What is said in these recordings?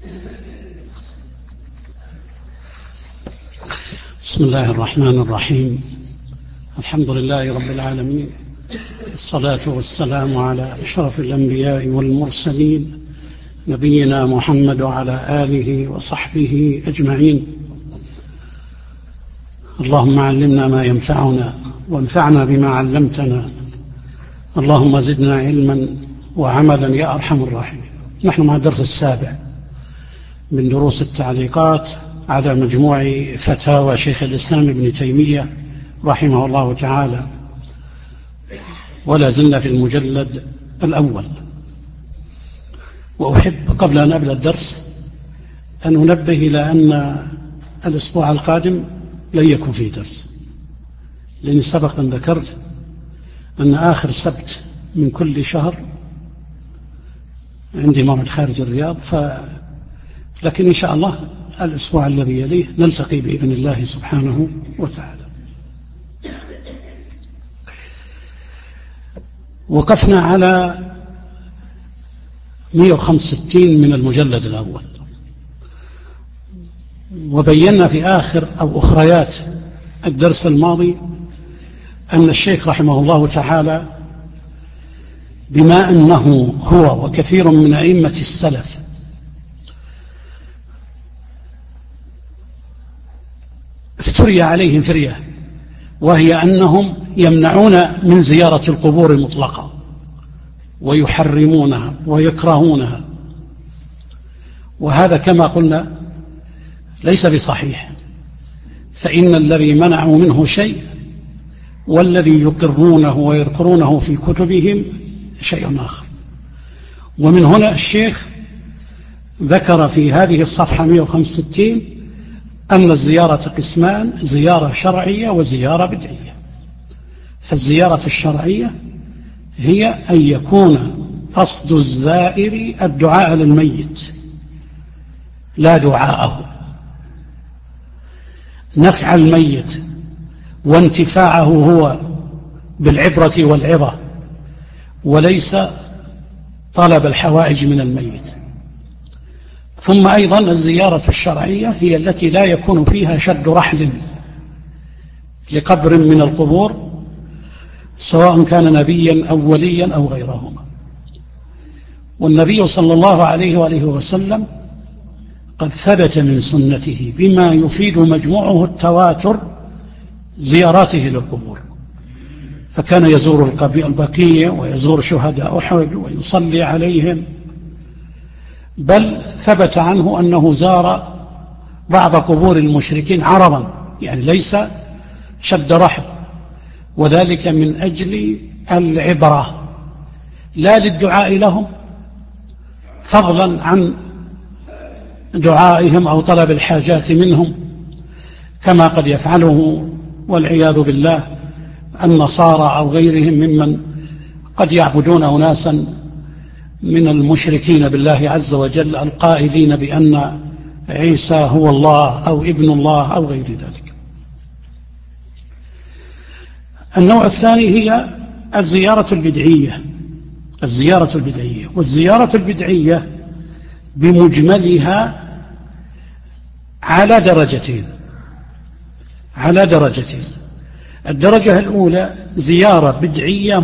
بسم الله الرحمن الرحيم. الحمد لله رب العالمين، الصلاة والسلام على أشرف الأنبياء والمرسلين، نبينا محمد وعلى آله وصحبه أجمعين. اللهم علمنا ما ينفعنا وانفعنا بما علمتنا، اللهم زدنا علما وعملا يا أرحم الراحمين. نحن مع الدرس السابع من دروس التعليقات على مجموع فتاوى شيخ الإسلام ابن تيمية رحمه الله تعالى، ولا زلنا في المجلد الأول. وأحب قبل أن أبدأ الدرس أن أنبه إلى أن الأسبوع القادم لن يكون فيه درس، لأني سبق أن ذكرت أن آخر سبت من كل شهر عندي موعد خارج الرياض، لكن إن شاء الله الأسبوع الذي يليه نلتقي بإذن الله سبحانه وتعالى. وقفنا على 165 من المجلد الأول، وبينا في آخر أو أخريات الدرس الماضي أن الشيخ رحمه الله تعالى بما أنه هو وكثير من أئمة السلف افتري عليهم فرية، وهي أنهم يمنعون من زيارة القبور مطلقا ويحرمونها ويكرهونها، وهذا كما قلنا ليس بصحيح، فإن الذي منعوا منه شيء والذي يقرونه ويذكرونه في كتبهم شيء آخر. ومن هنا الشيخ ذكر في هذه الصفحة 165 أن الزيارة قسمان: زيارة شرعية وزيارة بدعية. فالزيارة الشرعية هي أن يكون قصد الزائر الدعاء للميت لا دعاءه، نفع الميت وانتفاعه هو بالعبرة والعظة، وليس طلب الحوائج من الميت. ثم أيضا الزيارة الشرعية هي التي لا يكون فيها شد رحل لقبر من القبور، سواء كان نبيا أو وليا أو غيرهما. والنبي صلى الله عليه وآله وسلم قد ثبت من سنته بما يفيد مجموعه التواتر زياراته للقبور، فكان يزور البقيع ويزور شهداء أحد ويصلي عليهم، بل ثبت عنه أنه زار بعض قبور المشركين عرضا، يعني ليس شد رحل، وذلك من أجل العبرة لا للدعاء لهم فضلا عن دعائهم أو طلب الحاجات منهم، كما قد يفعله والعياذ بالله النصارى أو غيرهم ممن قد يعبدون أناسا من المشركين بالله عز وجل القائلين بأن عيسى هو الله أو ابن الله أو غير ذلك. النوع الثاني هي الزيارة البدعية. والزيارة البدعية بمجملها على درجتين. الدرجة الأولى زيارة بدعية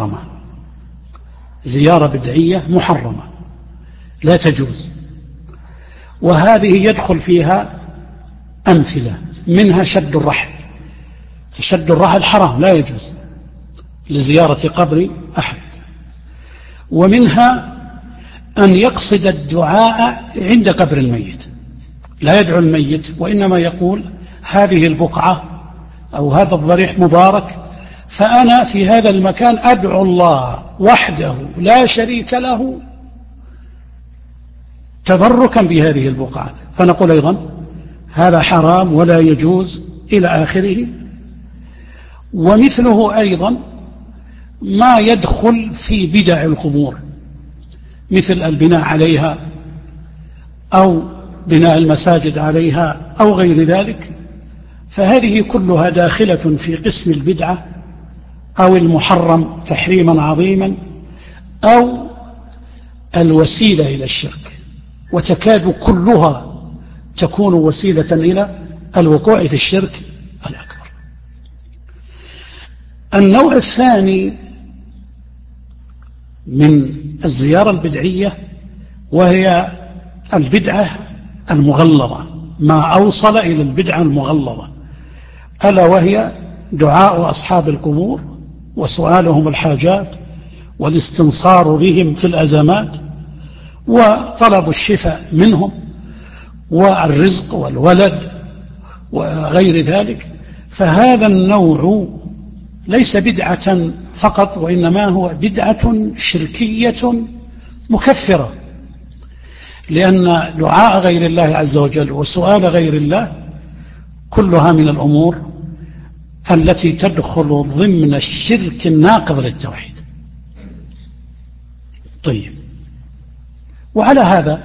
محرمة لا تجوز، وهذه يدخل فيها أمثلة، منها شد الرحل حرام لا يجوز لزيارة قبر أحد، ومنها أن يقصد الدعاء عند قبر الميت، لا يدعو الميت وإنما يقول هذه البقعة أو هذا الضريح مبارك، فأنا في هذا المكان أدعو الله وحده لا شريك له تبركا بهذه البقعة، فنقول أيضا هذا حرام ولا يجوز إلى آخره. ومثله أيضا ما يدخل في بدع القبور، مثل البناء عليها أو بناء المساجد عليها أو غير ذلك، فهذه كلها داخلة في قسم البدعة أو المحرم تحريما عظيما، أو الوسيلة إلى الشرك. وتكاد كلها تكون وسيلة إلى الوقوع في الشرك الأكبر. النوع الثاني من الزيارة البدعية وهي البدعة المغلظة، ما أوصل إلى البدعة المغلظة، ألا وهي دعاء أصحاب القبور وسؤالهم الحاجات والاستنصار بهم في الأزمات وطلب الشفاء منهم والرزق والولد وغير ذلك. فهذا النوع ليس بدعة فقط، وإنما هو بدعة شركية مكفرة، لأن دعاء غير الله عز وجل وسؤال غير الله كلها من الأمور التي تدخل ضمن الشرك الناقض للتوحيد. طيب، وعلى هذا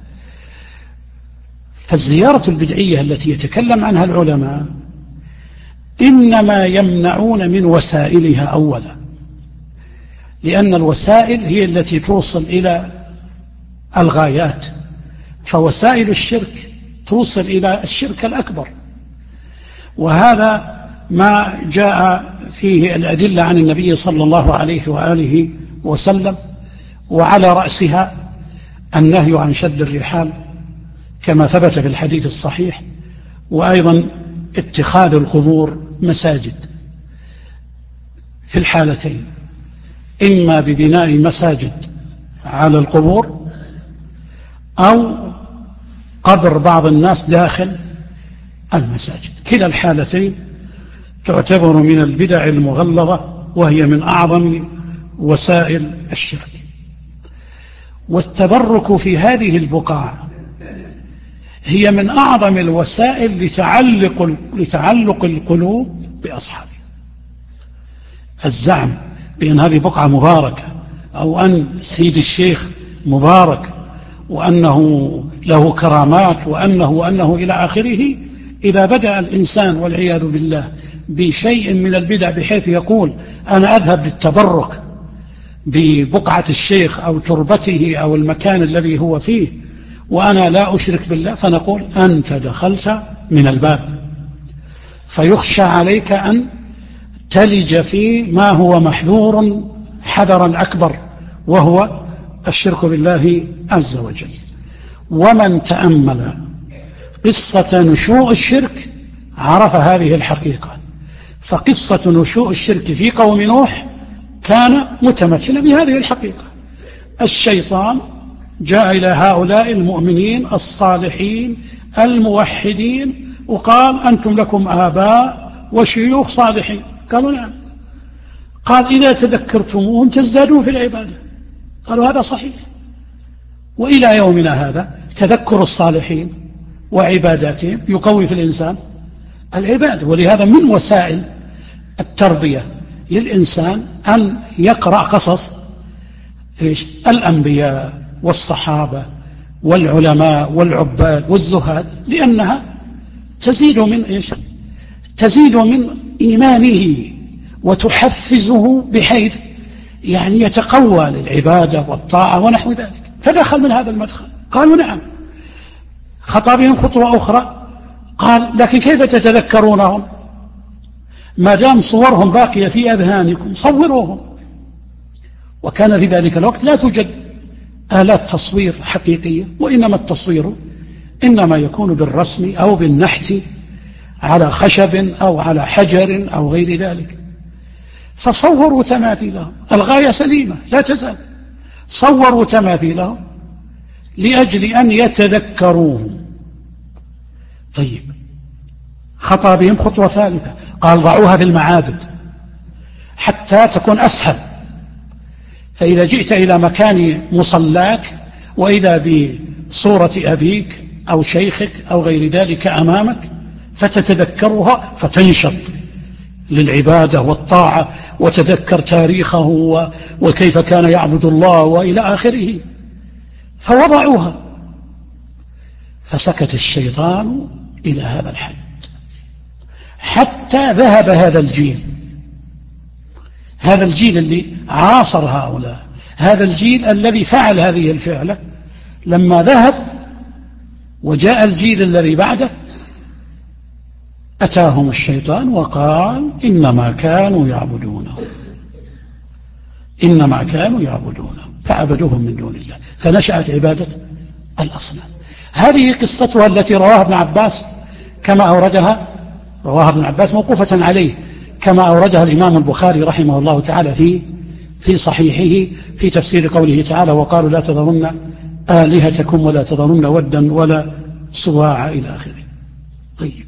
فالزيارة البدعية التي يتكلم عنها العلماء إنما يمنعون من وسائلها أولا، لأن الوسائل هي التي توصل إلى الغايات، فوسائل الشرك توصل إلى الشرك الأكبر. وهذا ما جاء فيه الأدلة عن النبي صلى الله عليه وآله وسلم، وعلى رأسها النهي عن شد الرحال كما ثبت في الحديث الصحيح، وأيضا اتخاذ القبور مساجد في الحالتين، إما ببناء مساجد على القبور أو قبر بعض الناس داخل المساجد. كلا الحالتين تعتبر من البدع المغلظة، وهي من أعظم وسائل الشرك. والتبرك في هذه البقاع هي من أعظم الوسائل لتعلق القلوب بأصحابه. الزعم بأن هذه بقعة مباركة، أو أن سيد الشيخ مبارك، وأنه له كرامات، وأنه إلى آخره. إذا بدأ الإنسان والعياذ بالله بشيء من البدع بحيث يقول أنا أذهب للتبرك ببقعة الشيخ أو تربته أو المكان الذي هو فيه وأنا لا أشرك بالله، فنقول أنت دخلت من الباب، فيخشى عليك أن تلج في ما هو محذور حذرا أكبر، وهو الشرك بالله عز وجل. ومن تأمل قصة نشوء الشرك عرف هذه الحقيقة. فقصة نشوء الشرك في قوم نوح كان متمثلا بهذه الحقيقة. الشيطان جاء إلى هؤلاء المؤمنين الصالحين الموحدين وقال أنتم لكم آباء وشيوخ صالحين، قالوا نعم. قال إذا تذكرتموهم تزدادون في العبادة، قالوا هذا صحيح. وإلى يومنا هذا تذكر الصالحين وعباداتهم يقوي في الإنسان العبادة. ولهذا من وسائل التربية للإنسان أن يقرأ قصص الأنبياء والصحابة والعلماء والعباد والزهاد، لأنها تزيد من إيمانه وتحفزه بحيث يعني يتقوى للعبادة والطاعة ونحو ذلك. فدخل من هذا المدخل. قالوا نعم. خطا بهم خطوة أخرى، قال لكن كيف تتذكرونهم ما دام صورهم باقية في أذهانكم؟ صوروهم. وكان في ذلك الوقت لا توجد آلات تصوير حقيقية، وإنما التصوير إنما يكون بالرسم أو بالنحت على خشب أو على حجر أو غير ذلك. فصوروا تماثيلهم، الغاية سليمة لا تزال، صوروا تماثيلهم لأجل أن يتذكروهم. طيب، خطأ بهم خطوة ثالثة، قال ضعوها في المعابد حتى تكون أسهل. فإذا جئت إلى مكان مصلاك وإذا بصورة أبيك أو شيخك أو غير ذلك أمامك فتتذكرها فتنشط للعبادة والطاعة وتذكر تاريخه وكيف كان يعبد الله وإلى آخره. فوضعوها، فسكت الشيطان إلى هذا الحد حتى ذهب هذا الجيل اللي عاصر هؤلاء، هذا الجيل الذي فعل هذه الفعلة، لما ذهب وجاء الجيل الذي بعده أتاهم الشيطان وقال إنما كانوا يعبدونه فعبدوهم من دون الله فنشأت عبادة الأصنام. هذه قصتها التي رواها ابن عباس كما أوردها، رواها ابن عباس موقوفة عليه كما أوردها الإمام البخاري رحمه الله تعالى في صحيحه في تفسير قوله تعالى وقالوا لا تذرن آلهتكم ولا تذرن ودا ولا سواع إلى آخره. طيب،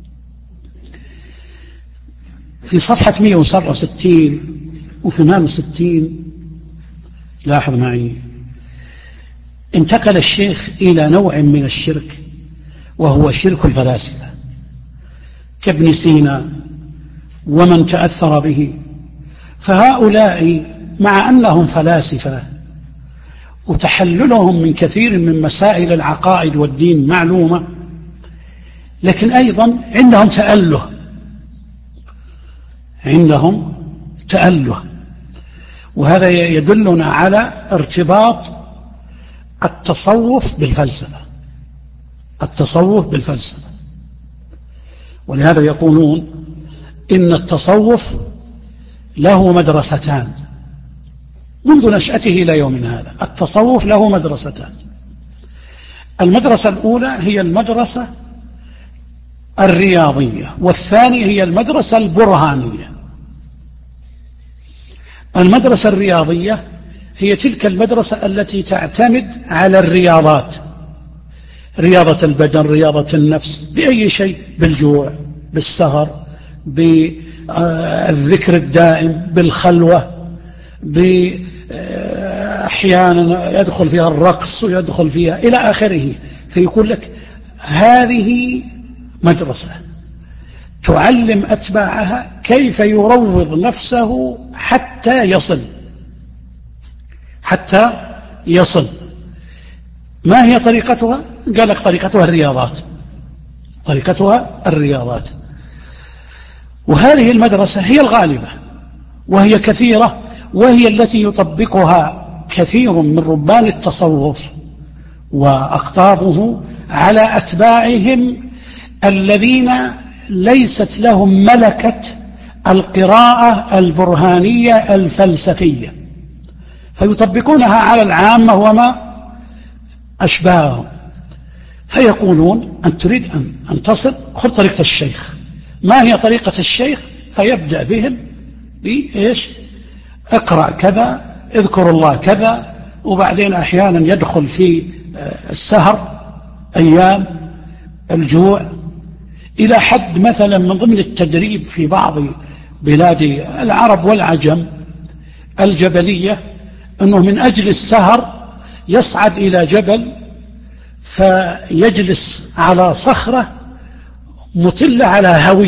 في صفحة 167 و68 لاحظ معي انتقل الشيخ إلى نوع من الشرك وهو شرك الفلاسفة كابن سينا ومن تأثر به. فهؤلاء مع أنهم فلاسفة وتحللهم من كثير من مسائل العقائد والدين معلومة، لكن أيضا عندهم تأله، وهذا يدلنا على ارتباط التصوف بالفلسفة. ولهذا يقولون إن التصوف له مدرستان منذ نشأته إلى يومنا هذا. التصوف له مدرستان، المدرسة الأولى هي المدرسة الرياضية، والثانية هي المدرسة البرهانية. المدرسة الرياضية هي تلك المدرسة التي تعتمد على الرياضات، رياضة البدن، رياضة النفس، بأي شيء، بالجوع، بالسهر، بالذكر الدائم، بالخلوة، أحيانا يدخل فيها الرقص ويدخل فيها إلى آخره. فيقول لك هذه مدرسة تعلم أتباعها كيف يروض نفسه حتى يصل. ما هي طريقتها؟ قال لك طريقتها الرياضات. وهذه المدرسة هي الغالبة وهي كثيرة، وهي التي يطبقها كثير من ربان التصوف وأقطابه على أتباعهم الذين ليست لهم ملكة القراءة البرهانية الفلسفية، فيطبقونها على العامة وما أشباههم. فيقولون أن تريد أن تصل، خذ طريقة الشيخ. ما هي طريقة الشيخ؟ فيبدأ بهم بإيش؟ اقرأ كذا، اذكر الله كذا، وبعدين أحيانا يدخل في السهر، أيام الجوع، إلى حد مثلا من ضمن التدريب في بعض بلاد العرب والعجم الجبلية أنه من أجل السهر يصعد إلى جبل فيجلس على صخرة مطلة على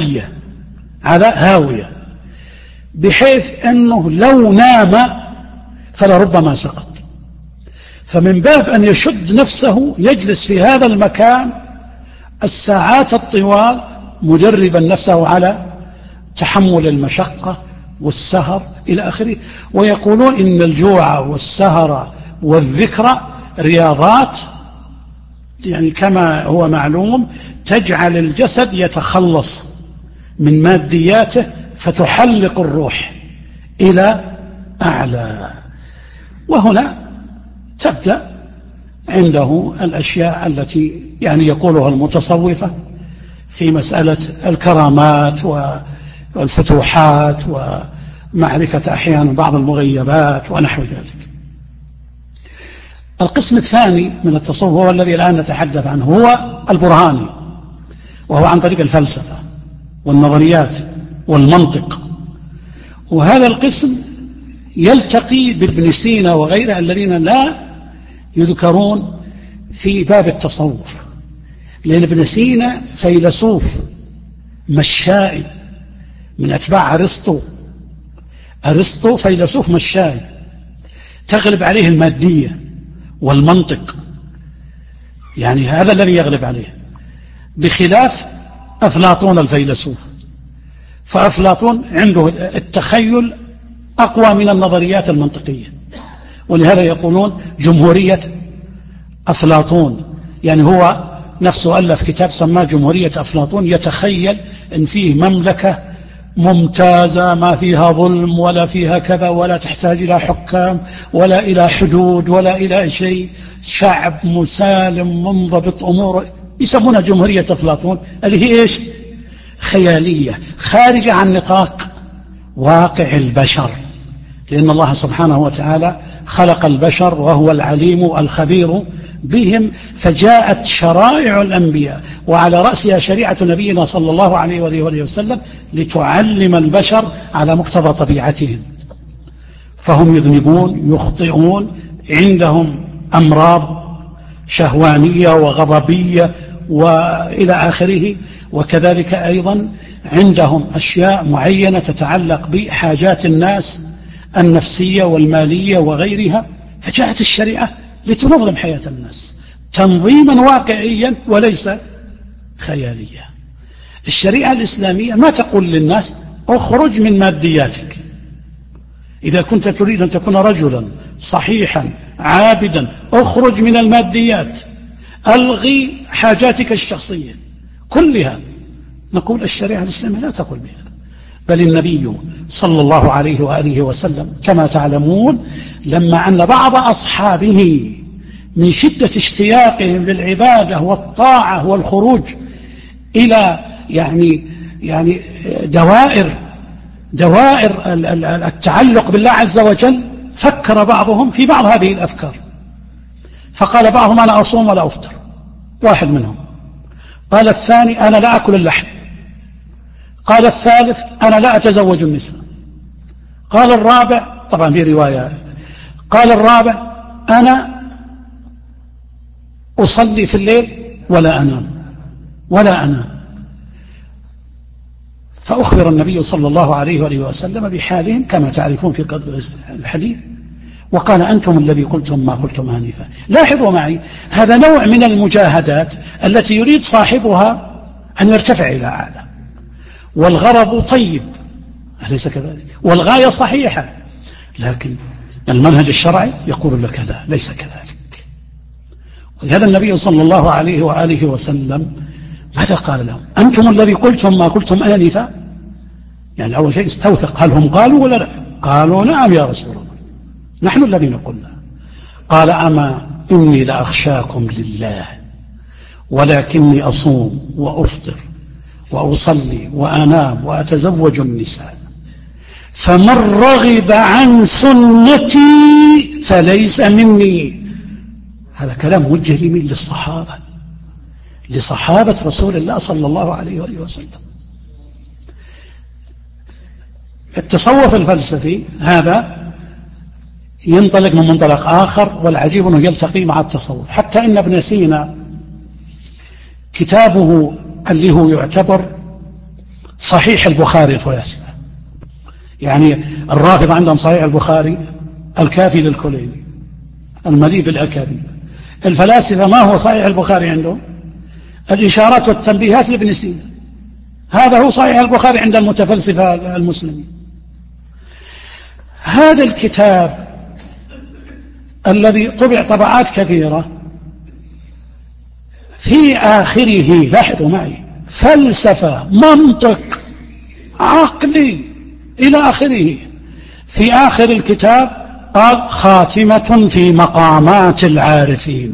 هاوية، بحيث أنه لو نام فلربما سقط. فمن باب أن يشد نفسه يجلس في هذا المكان الساعات الطوال مدربا نفسه على تحمل المشقة والسهر إلى آخره. ويقولون إن الجوع والسهر والذكر رياضات، يعني كما هو معلوم تجعل الجسد يتخلص من مادياته فتحلق الروح إلى أعلى. وهنا تبدأ عنده الأشياء التي يعني يقولها المتصوفة في مسألة الكرامات والفتوحات ومعرفة أحيانا بعض المغيبات ونحو ذلك. القسم الثاني من التصوف هو الذي الآن نتحدث عنه، هو البرهاني، وهو عن طريق الفلسفة والنظريات والمنطق. وهذا القسم يلتقي بابن سينا وغيره الذين لا يذكرون في باب التصوف، لأن ابن سينا فيلسوف مشائي من أتباع أرسطو فيلسوف مشائي تغلب عليه المادية والمنطق، يعني هذا الذي يغلب عليه، بخلاف أفلاطون الفيلسوف. فأفلاطون عنده التخيل أقوى من النظريات المنطقية، ولهذا يقولون جمهورية أفلاطون، يعني هو نفسه ألف كتاب سماه جمهورية أفلاطون، يتخيل أن فيه مملكة ممتازة ما فيها ظلم ولا فيها كذا، ولا تحتاج إلى حكام ولا إلى حدود ولا إلى شيء، شعب مسالم منضبط أموره، يسمونها جمهورية أفلاطون، اللي هي إيش؟ خيالية خارجة عن نطاق واقع البشر، لأن الله سبحانه وتعالى خلق البشر وهو العليم الخبير بهم، فجاءت شرائع الأنبياء وعلى رأسها شريعة نبينا صلى الله عليه وآله وسلم لتعلم البشر على مقتضى طبيعتهم. فهم يذنبون يخطئون، عندهم أمراض شهوانية وغضبية وإلى آخره، وكذلك أيضا عندهم أشياء معينة تتعلق بحاجات الناس النفسية والمالية وغيرها، فجاءت الشريعة لتنظم حياة الناس تنظيما واقعيا وليس خياليا. الشريعة الإسلامية ما تقول للناس اخرج من مادياتك، إذا كنت تريد أن تكون رجلا صحيحا عابدا اخرج من الماديات، ألغي حاجاتك الشخصية كلها. نقول الشريعة الإسلامية لا تقول بهذا، بل النبي صلى الله عليه وآله وسلم كما تعلمون لما أن بعض أصحابه من شدة اشتياقهم للعبادة والطاعة والخروج إلى يعني دوائر التعلق بالله عز وجل، فكر بعضهم في بعض هذه الأفكار، فقال بعضهم أنا أصوم ولا أفطر، واحد منهم. قال الثاني أنا لا أكل اللحم. قال الثالث أنا لا أتزوج النساء. قال الرابع، طبعا في رواية، قال الرابع أنا أصلي في الليل ولا أنام. فأخبر النبي صلى الله عليه وآله وسلم بحالهم كما تعرفون في قدر الحديث، وقال أنتم الذي قلتم ما قلتم آنفا. لاحظوا معي، هذا نوع من المجاهدات التي يريد صاحبها أن يرتفع إلى أعلى، والغرض طيب أليس كذلك؟ والغاية صحيحة، لكن المنهج الشرعي يقول لك لا، ليس كذلك. ولهذا النبي صلى الله عليه وآله وسلم ماذا قال لهم؟ أنتم الذي قلتم ما قلتم آنفا، يعني أول شيء استوثق، هل هم قالوا ولا لا؟ قالوا نعم يا رسول الله، نحن الذين قلنا. قال أما إني لأخشاكم لله ولكني أصوم وأفطر وأصلي وأنام وأتزوج النساء، فمن رغب عن سنتي فليس مني. هذا كلام موجه لمين؟ لصحابة رسول الله صلى الله عليه وآله وسلم. التصوف الفلسفي هذا ينطلق من منطلق آخر، والعجيب أنه يلتقي مع التصوف، حتى إن ابن سينا كتابه اللي هو يعتبر صحيح البخاري الفلاسفة، يعني الرافضة عندهم صحيح البخاري الكافي للكليني المليء بالأكاذيب، الفلاسفة ما هو صحيح البخاري عندهم؟ الإشارات والتنبيهات لابن سينا، هذا هو صحيح البخاري عند المتفلسفة المسلمين. هذا الكتاب الذي طبع طبعات كثيرة في آخره، لاحظوا معي، فلسفة منطق عقلي إلى آخره، في آخر الكتاب قال خاتمة في مقامات العارفين.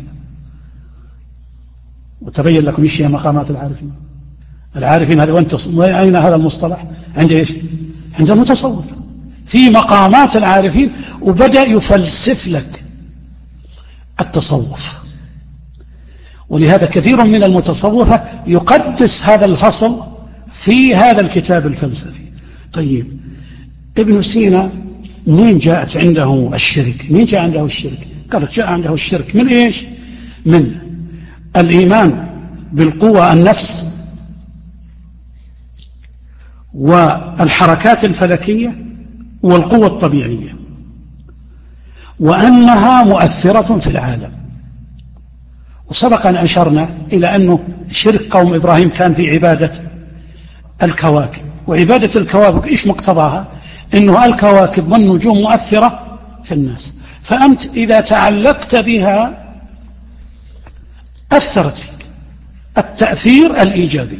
وتبين لكم ايش هي مقامات العارفين. العارفين هذا أين هذا المصطلح؟ عند ايش؟ عند المتصوف، في مقامات العارفين، وبدأ يفلسف لك التصوف. ولهذا كثير من المتصوفة يقدس هذا الفصل في هذا الكتاب الفلسفي. طيب ابن سينا منين جاءت عنده الشرك؟ منين جاء عنده الشرك؟ قالت جاء عنده الشرك من ايش؟ من الإيمان بالقوة النفس والحركات الفلكية والقوة الطبيعية، وأنها مؤثرة في العالم. وسبق أن أشرنا إلى أنه شرك قوم إبراهيم كان في عبادة الكواكب، وعبادة الكواكب إيش مقتضاها؟ أنه الكواكب والنجوم مؤثرة في الناس، فأنت إذا تعلقت بها أثرت فيك، التأثير الإيجابي.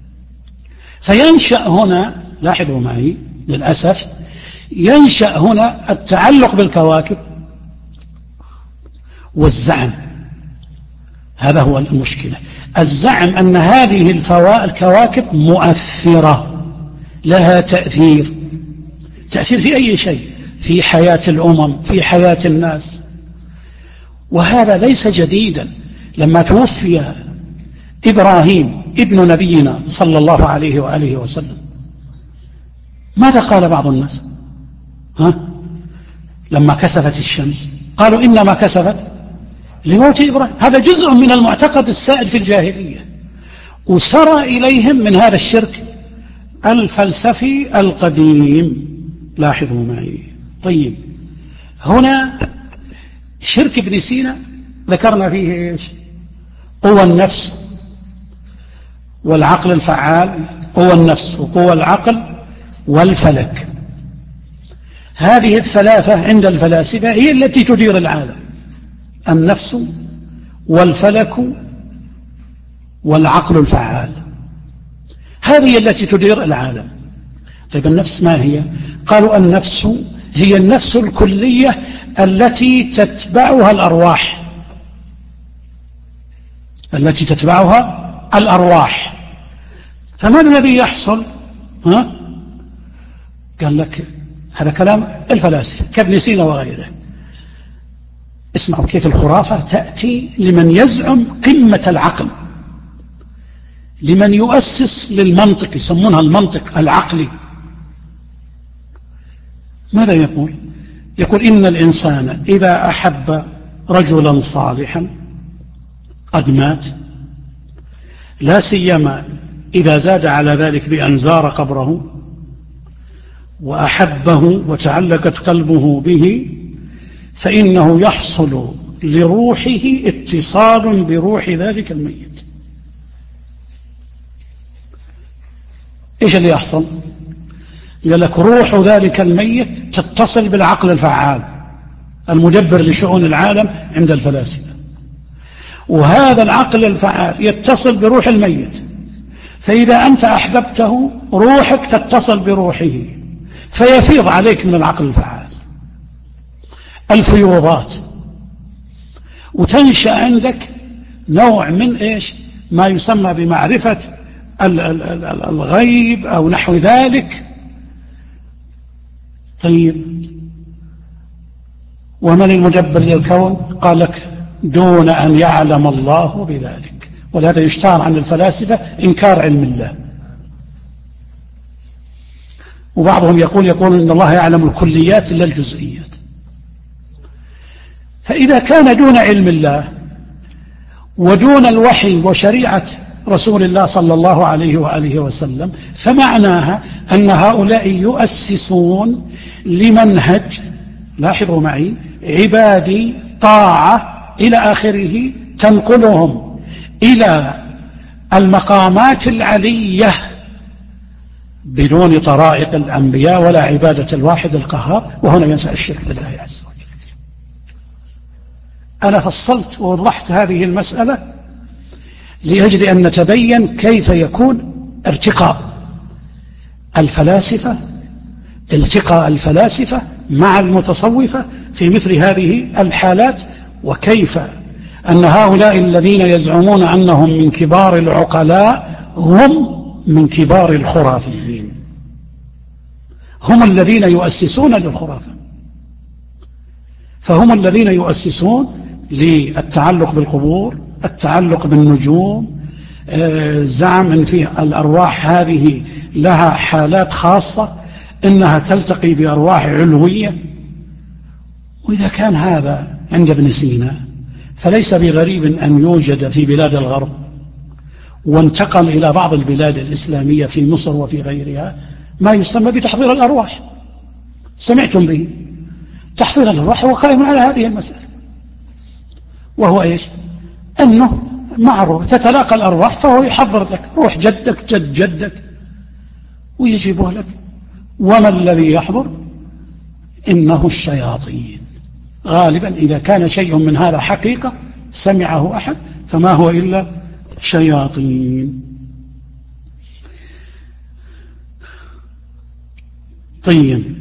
فينشأ هنا، لاحظوا معي للأسف، ينشأ هنا التعلق بالكواكب والزعم. هذا هو المشكلة، الزعم أن هذه الكواكب مؤثرة، لها تأثير في أي شيء، في حياة الأمم، في حياة الناس. وهذا ليس جديدا. لما توفي إبراهيم ابن نبينا صلى الله عليه وآله وسلم، ماذا قال بعض الناس؟ لما كسفت الشمس قالوا إنما كسفت لموت إبراهيم. هذا جزء من المعتقد السائد في الجاهلية، وسرى إليهم من هذا الشرك الفلسفي القديم. لاحظوا معي. طيب، هنا شرك ابن سينا ذكرنا فيه إيش؟ قوى النفس والعقل الفعال، قوى النفس وقوى العقل والفلك. هذه الثلاثة عند الفلاسفة هي التي تدير العالم، النفس والفلك والعقل الفعال، هذه التي تدير العالم. طيب النفس ما هي؟ قالوا النفس هي النفس الكلية التي تتبعها الأرواح، التي تتبعها الأرواح. فما الذي يحصل؟ قال لك هذا كلام الفلاسفة كابن سينا وغيره. اسمعوا كيف الخرافة تأتي لمن يزعم قمة العقل، لمن يؤسس للمنطق، يسمونها المنطق العقلي. ماذا يقول؟ يقول إن الإنسان إذا أحب رجلا صالحا قد مات، لا سيما إذا زاد على ذلك بأن زار قبره وأحبه وتعلقت قلبه به، فإنه يحصل لروحه اتصال بروح ذلك الميت. إيش اللي يحصل؟ قال لك روح ذلك الميت تتصل بالعقل الفعال المدبر لشؤون العالم عند الفلاسفة، وهذا العقل الفعال يتصل بروح الميت، فإذا أنت أحببته روحك تتصل بروحه، فيفيض عليك من العقل الفعال الفيوضات، وتنشأ عندك نوع من إيش؟ ما يسمى بمعرفة الغيب أو نحو ذلك. طيب، ومن المدبر للكون؟ قال لك دون أن يعلم الله بذلك. ولهذا يشتهر عن الفلاسفة إنكار علم الله. وبعضهم يقول إن الله يعلم الكليات لا الجزئيات. فإذا كان دون علم الله ودون الوحي وشريعة رسول الله صلى الله عليه وآله وسلم، فمعناها أن هؤلاء يؤسسون لمنهج، لاحظوا معي، عبادي طاعة إلى آخره، تنقلهم إلى المقامات العلية بدون طرائق الأنبياء ولا عبادة الواحد القهار. وهنا ينسى الشرك بالله عز وجل. أنا فصلت ووضحت هذه المسألة لأجل أن نتبين كيف يكون ارتقاء الفلاسفة مع المتصوفة في مثل هذه الحالات، وكيف أن هؤلاء الذين يزعمون أنهم من كبار العقلاء هم من كبار الخرافيين، هم الذين يؤسسون للخرافة، فهم الذين يؤسسون للتعلق بالقبور، التعلق بالنجوم، زعم أن في الأرواح هذه لها حالات خاصة، إنها تلتقي بأرواح علوية. وإذا كان هذا عند ابن سينا فليس بغريب أن يوجد في بلاد الغرب، وانتقل إلى بعض البلاد الإسلامية في مصر وفي غيرها، ما يسمى بتحضير الأرواح. سمعتم به؟ تحضير الأرواح هو قائم على هذه المسألة، وهو إيش؟ أنه معروف تتلاقى الأرواح، فهو يحضر لك روح جدك جد جدك ويجيبه لك. وما الذي يحضر؟ إنه الشياطين. غالبا إذا كان شيء من هذا حقيقة سمعه أحد فما هو إلا شياطين. طيب،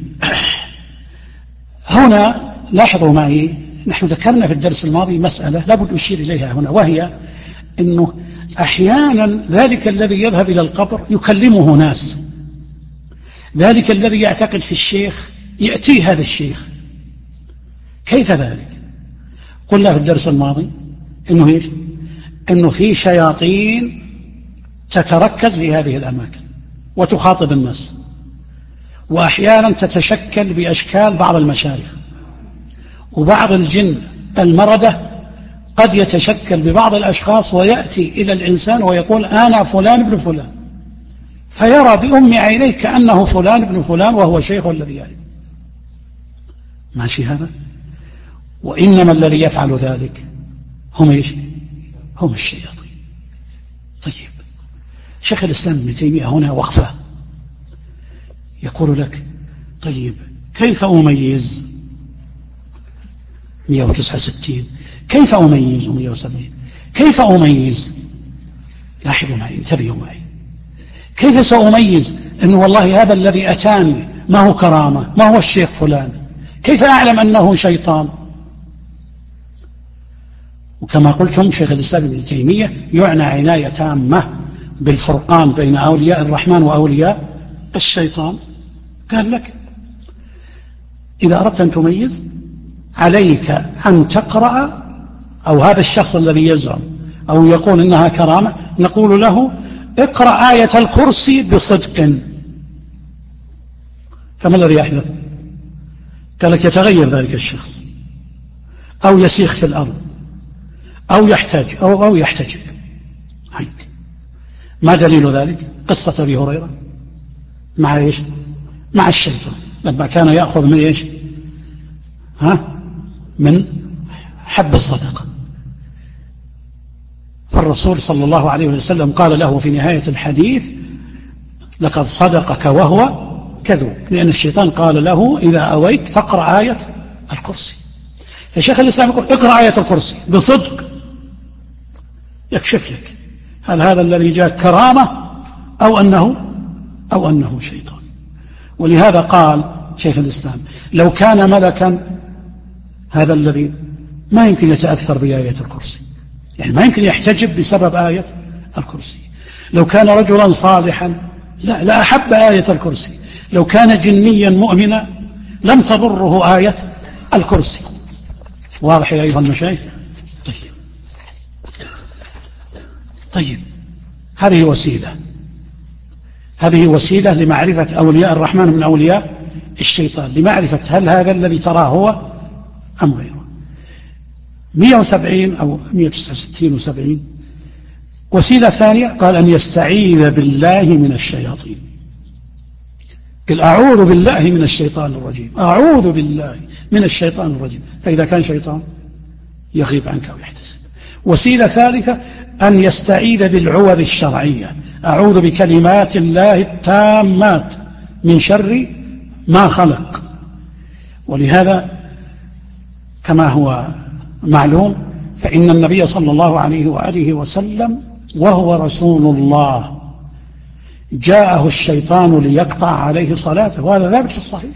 هنا لاحظوا معي، نحن ذكرنا في الدرس الماضي مسألة لابد أشير إليها هنا، وهي أنه أحيانا ذلك الذي يذهب إلى القبر يكلمه ناس، ذلك الذي يعتقد في الشيخ يأتي هذا الشيخ. كيف ذلك؟ قلنا في الدرس الماضي أنه إيش؟ أنه في شياطين تتركز في هذه الأماكن وتخاطب الناس، وأحيانا تتشكل بأشكال بعض المشايخ، وبعض الجن المردة قد يتشكل ببعض الأشخاص ويأتي إلى الإنسان ويقول أنا فلان ابن فلان، فيرى بأم عينيه كأنه فلان ابن فلان وهو شيخ الذي يعرف. ماشي هذا؟ وإنما الذي يفعل ذلك هم إيش؟ هم الشياطين. طيب، شيخ الإسلام ابن تيمية هنا وقفة يقول لك طيب كيف أميز 169 كيف أميز 170 كيف أميز؟ لاحظوا معي، انتبهوا معي، كيف سأميز أن والله هذا الذي أتاني ما هو كرامة، ما هو الشيخ فلان؟ كيف أعلم أنه شيطان؟ وكما قلتم شيخ الإسلام ابن تيمية يعنى عناية تامة بالفرقان بين أولياء الرحمن وأولياء الشيطان. قال لك إذا أردت أن تميز عليك أن تقرأ، أو هذا الشخص الذي يزعم أو يقول إنها كرامة نقول له اقرأ آية الكرسي بصدق. فما الذي يحدث؟ قال لك يتغير ذلك الشخص، أو يسيخ في الأرض، أو يحتاج أو يحتجب. ما دليل ذلك؟ قصة أبي هريرة مع إيش؟ مع الشيطان لما كان يأخذ من إيش؟ من حب الصدقة، فالرسول صلى الله عليه وسلم قال له في نهاية الحديث لقد صدقك وهو كذوب، لأن الشيطان قال له إذا أويت فاقرأ آية الكرسي. فشيخ الإسلام يقول اقرأ آية الكرسي بصدق، يكشف لك هل هذا الذي جاء كرامة أو أنه شيطان. ولهذا قال شيخ الإسلام لو كان ملكا هذا الذي ما يمكن يتأثر بآية الكرسي، يعني ما يمكن يحتجب بسبب آية الكرسي. لو كان رجلا صالحا لا أحب آية الكرسي. لو كان جنيا مؤمنا لم تضره آية الكرسي. واضح يا أيها المشايخ؟ طيب، هذه وسيلة لمعرفة أولياء الرحمن من أولياء الشيطان، لمعرفة هل هذا الذي تراه هو أم غيره. 170 أو 169 و70 وسيلة ثانية قال أن يستعيذ بالله من الشياطين. قل أعوذ بالله من الشيطان الرجيم، أعوذ بالله من الشيطان الرجيم، فإذا كان شيطان يغيب عنك ويحتسب. وسيلة ثالثة أن يستعيذ بالعوذ الشرعية، أعوذ بكلمات الله التامات من شر ما خلق. ولهذا كما هو معلوم فإن النبي صلى الله عليه وآله وسلم وهو رسول الله جاءه الشيطان ليقطع عليه صلاته، وهذا ثابت في الصحيح.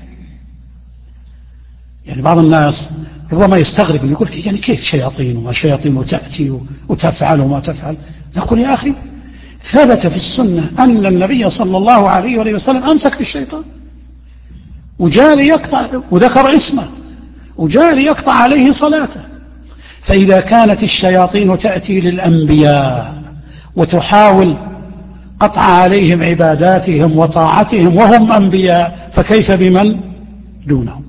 يعني بعض الناس ربما يستغرب يقول يعني كيف شياطين وما شياطين تأتي وتفعل وما تفعل؟ نقول يا أخي ثبت في السنة أن النبي صلى الله عليه وسلم أمسك بالشيطان وجاء ليقطع، وذكر اسمه، وجاء ليقطع عليه صلاته. فإذا كانت الشياطين تأتي للأنبياء وتحاول قطع عليهم عباداتهم وطاعتهم وهم أنبياء، فكيف بمن دونهم؟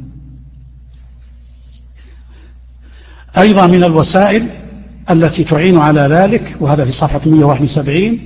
أيضا من الوسائل التي تعين على ذلك، وهذا في صفحة 171،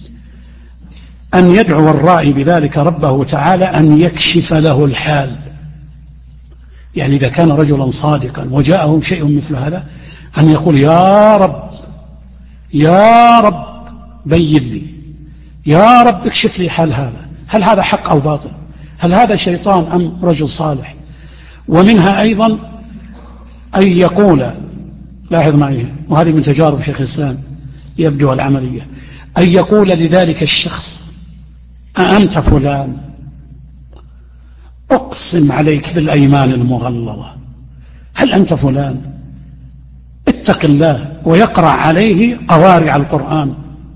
أن يدعو الرائي بذلك ربه تعالى أن يكشف له الحال. يعني إذا كان رجلا صادقا وجاءه شيء مثل هذا أن يقول يا رب يا رب بين لي، يا رب اكشف لي حال هذا، هل هذا حق أو باطل، هل هذا شيطان أم رجل صالح. ومنها أيضا أن يقول، لاحظ معي وهذه من تجارب شيخ الإسلام، يبدو العملية، أن يقول لذلك الشخص: أأنت فلان؟ أقسم عليك بالأيمان المغلظة، هل أنت فلان؟ اتق الله، ويقرأ عليه قوارع القرآن،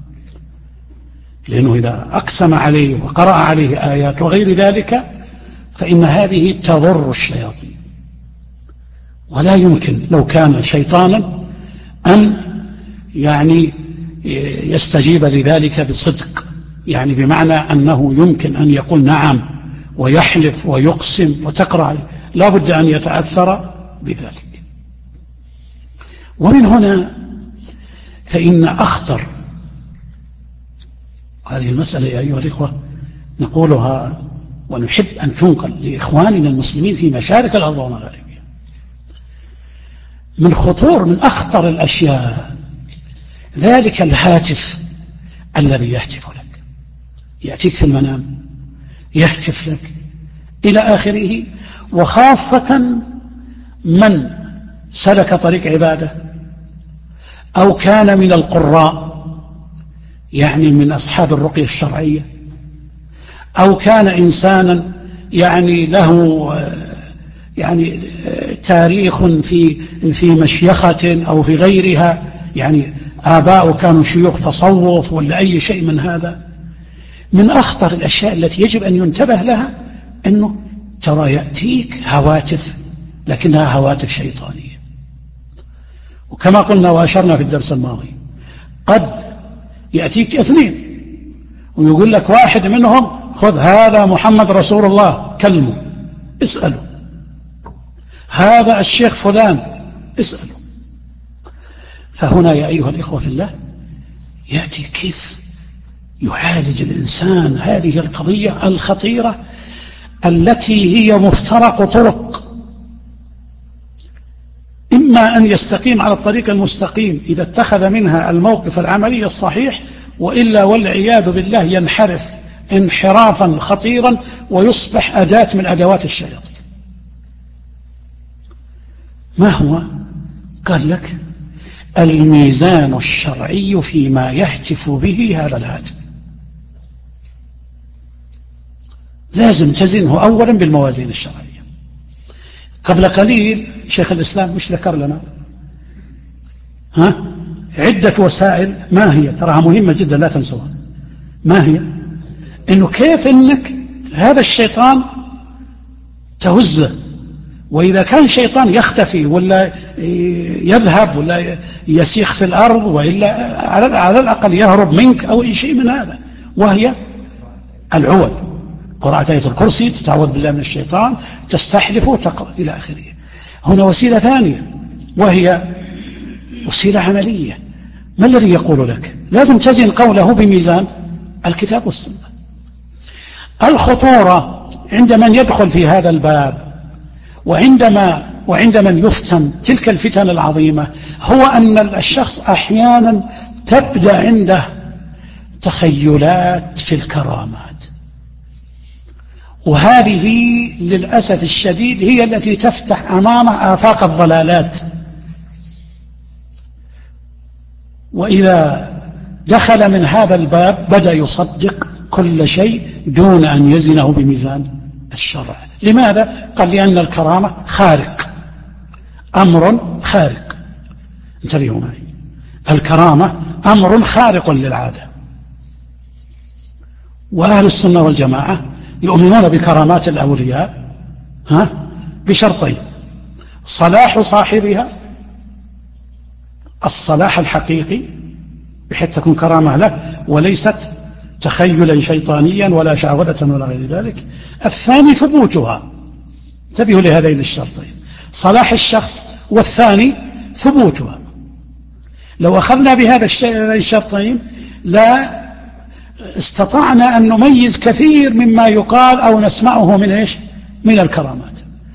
لأنه إذا أقسم عليه وقرأ عليه آيات وغير ذلك فإن هذه تضر الشياطين، ولا يمكن لو كان شيطانا أن يستجيب لذلك بصدق، بمعنى أنه يمكن أن يقول نعم ويحلف ويقسم وتقرأ عليه، لا بد أن يتأثر بذلك. ومن هنا فإن أخطر هذه المسألة يا أيها الإخوة نقولها ونحب أن تنقل لإخواننا المسلمين في مشارق الأرض ومغاربها، من أخطر الأشياء ذلك الهاتف الذي يهتف لك، يأتيك في المنام يهتف لك إلى آخره، وخاصة من سلك طريق عبادة أو كان من القراء، من أصحاب الرقية الشرعية، أو كان إنسانا له تاريخ في مشيخة أو في غيرها، آباء كانوا شيوخ تصوف ولا أي شيء من هذا. من أخطر الأشياء التي يجب أن ينتبه لها أنه ترى يأتيك هواتف، لكنها هواتف شيطانية، وكما قلنا وأشرنا في الدرس الماضي قد يأتيك اثنين ويقول لك واحد منهم: خذ هذا محمد رسول الله كلمه اسأله، هذا الشيخ فلان اسأله. فهنا يا أيها الإخوة في الله يأتي كيف يعالج الإنسان هذه القضية الخطيرة التي هي مفترق طرق، إما أن يستقيم على الطريق المستقيم إذا اتخذ منها الموقف العملي الصحيح، وإلا والعياذ بالله ينحرف انحرافا خطيرا ويصبح أداة من أدوات الشياطين. ما هو؟ قال لك: الميزان الشرعي فيما يهتف به هذا الهاتف، لازم تزنه أولا بالموازين الشرعية. قبل قليل شيخ الإسلام مش ذكر لنا عدة وسائل، ما هي؟ تراها مهمة جدا لا تنسوها. ما هي؟ إنه كيف إنك هذا الشيطان تهزه، وإذا كان شيطان يختفي ولا يذهب ولا يسيخ في الأرض، وإلا على الأقل يهرب منك أو أي شيء من هذا، وهي العوذ، قراءة آية الكرسي، تتعوذ بالله من الشيطان، تستحلف وتقرأ إلى آخره. هنا وسيلة ثانية وهي وسيلة عملية. ما الذي يقول لك؟ لازم تزن قوله بميزان الكتاب والسنة. الخطورة عند من يدخل في هذا الباب وعند من يفتن تلك الفتن العظيمة هو أن الشخص أحيانا تبدأ عنده تخيلات في الكرامات، وهذه للأسف الشديد هي التي تفتح أمامه آفاق الضلالات. وإذا دخل من هذا الباب بدأ يصدق كل شيء دون أن يزنه بميزان الشرع. لماذا؟ قال: لأن الكرامة خارق، أمر خارق. انتبهوا معي، الكرامة أمر خارق للعادة، وأهل السنة والجماعة يؤمنون بكرامات الأولياء بشرطين: صلاح صاحبها، الصلاح الحقيقي بحيث تكون كرامة له وليست تخيلا شيطانيا ولا شعوذة ولا غير ذلك. الثاني ثبوتها. انتبهوا لهذين الشرطين: صلاح الشخص، والثاني ثبوتها. لو أخذنا بهذا الشرطين لا استطعنا أن نميز كثير مما يقال أو نسمعه من الكرامات.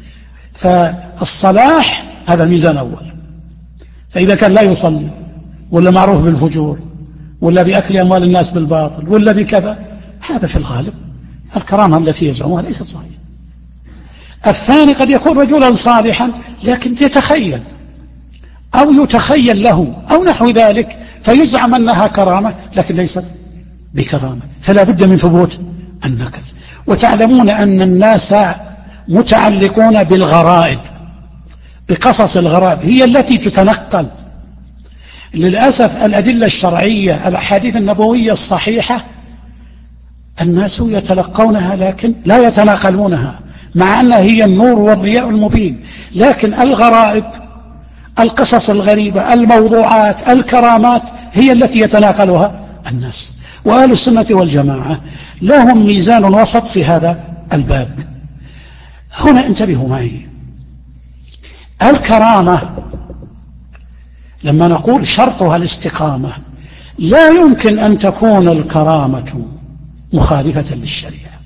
فالصلاح هذا ميزان أول، فإذا كان لا يصلي ولا معروف بالفجور ولا بأكل أموال الناس بالباطل ولا بكذا، هذا في الغالب الكرامة التي يزعمها ليست صحيحة. الثاني قد يكون رجلا صالحا لكن يتخيل أو يتخيل له أو نحو ذلك فيزعم أنها كرامة لكن ليست بكرامة، فلا بد من ثبوت النقل. وتعلمون أن الناس متعلقون بالغرائب، بقصص الغرائب هي التي تتنقل. للأسف الأدلة الشرعية الأحاديث النبوية الصحيحة الناس يتلقونها لكن لا يتناقلونها، مع أنها هي النور والضياء المبين. لكن الغرائب، القصص الغريبة، الموضوعات، الكرامات هي التي يتناقلها الناس. وأهل السنة والجماعة لهم ميزان وسط في هذا الباب. هنا انتبهوا معي، الكرامة لما نقول شرطها الاستقامة لا يمكن أن تكون الكرامة مخالفة للشريعة،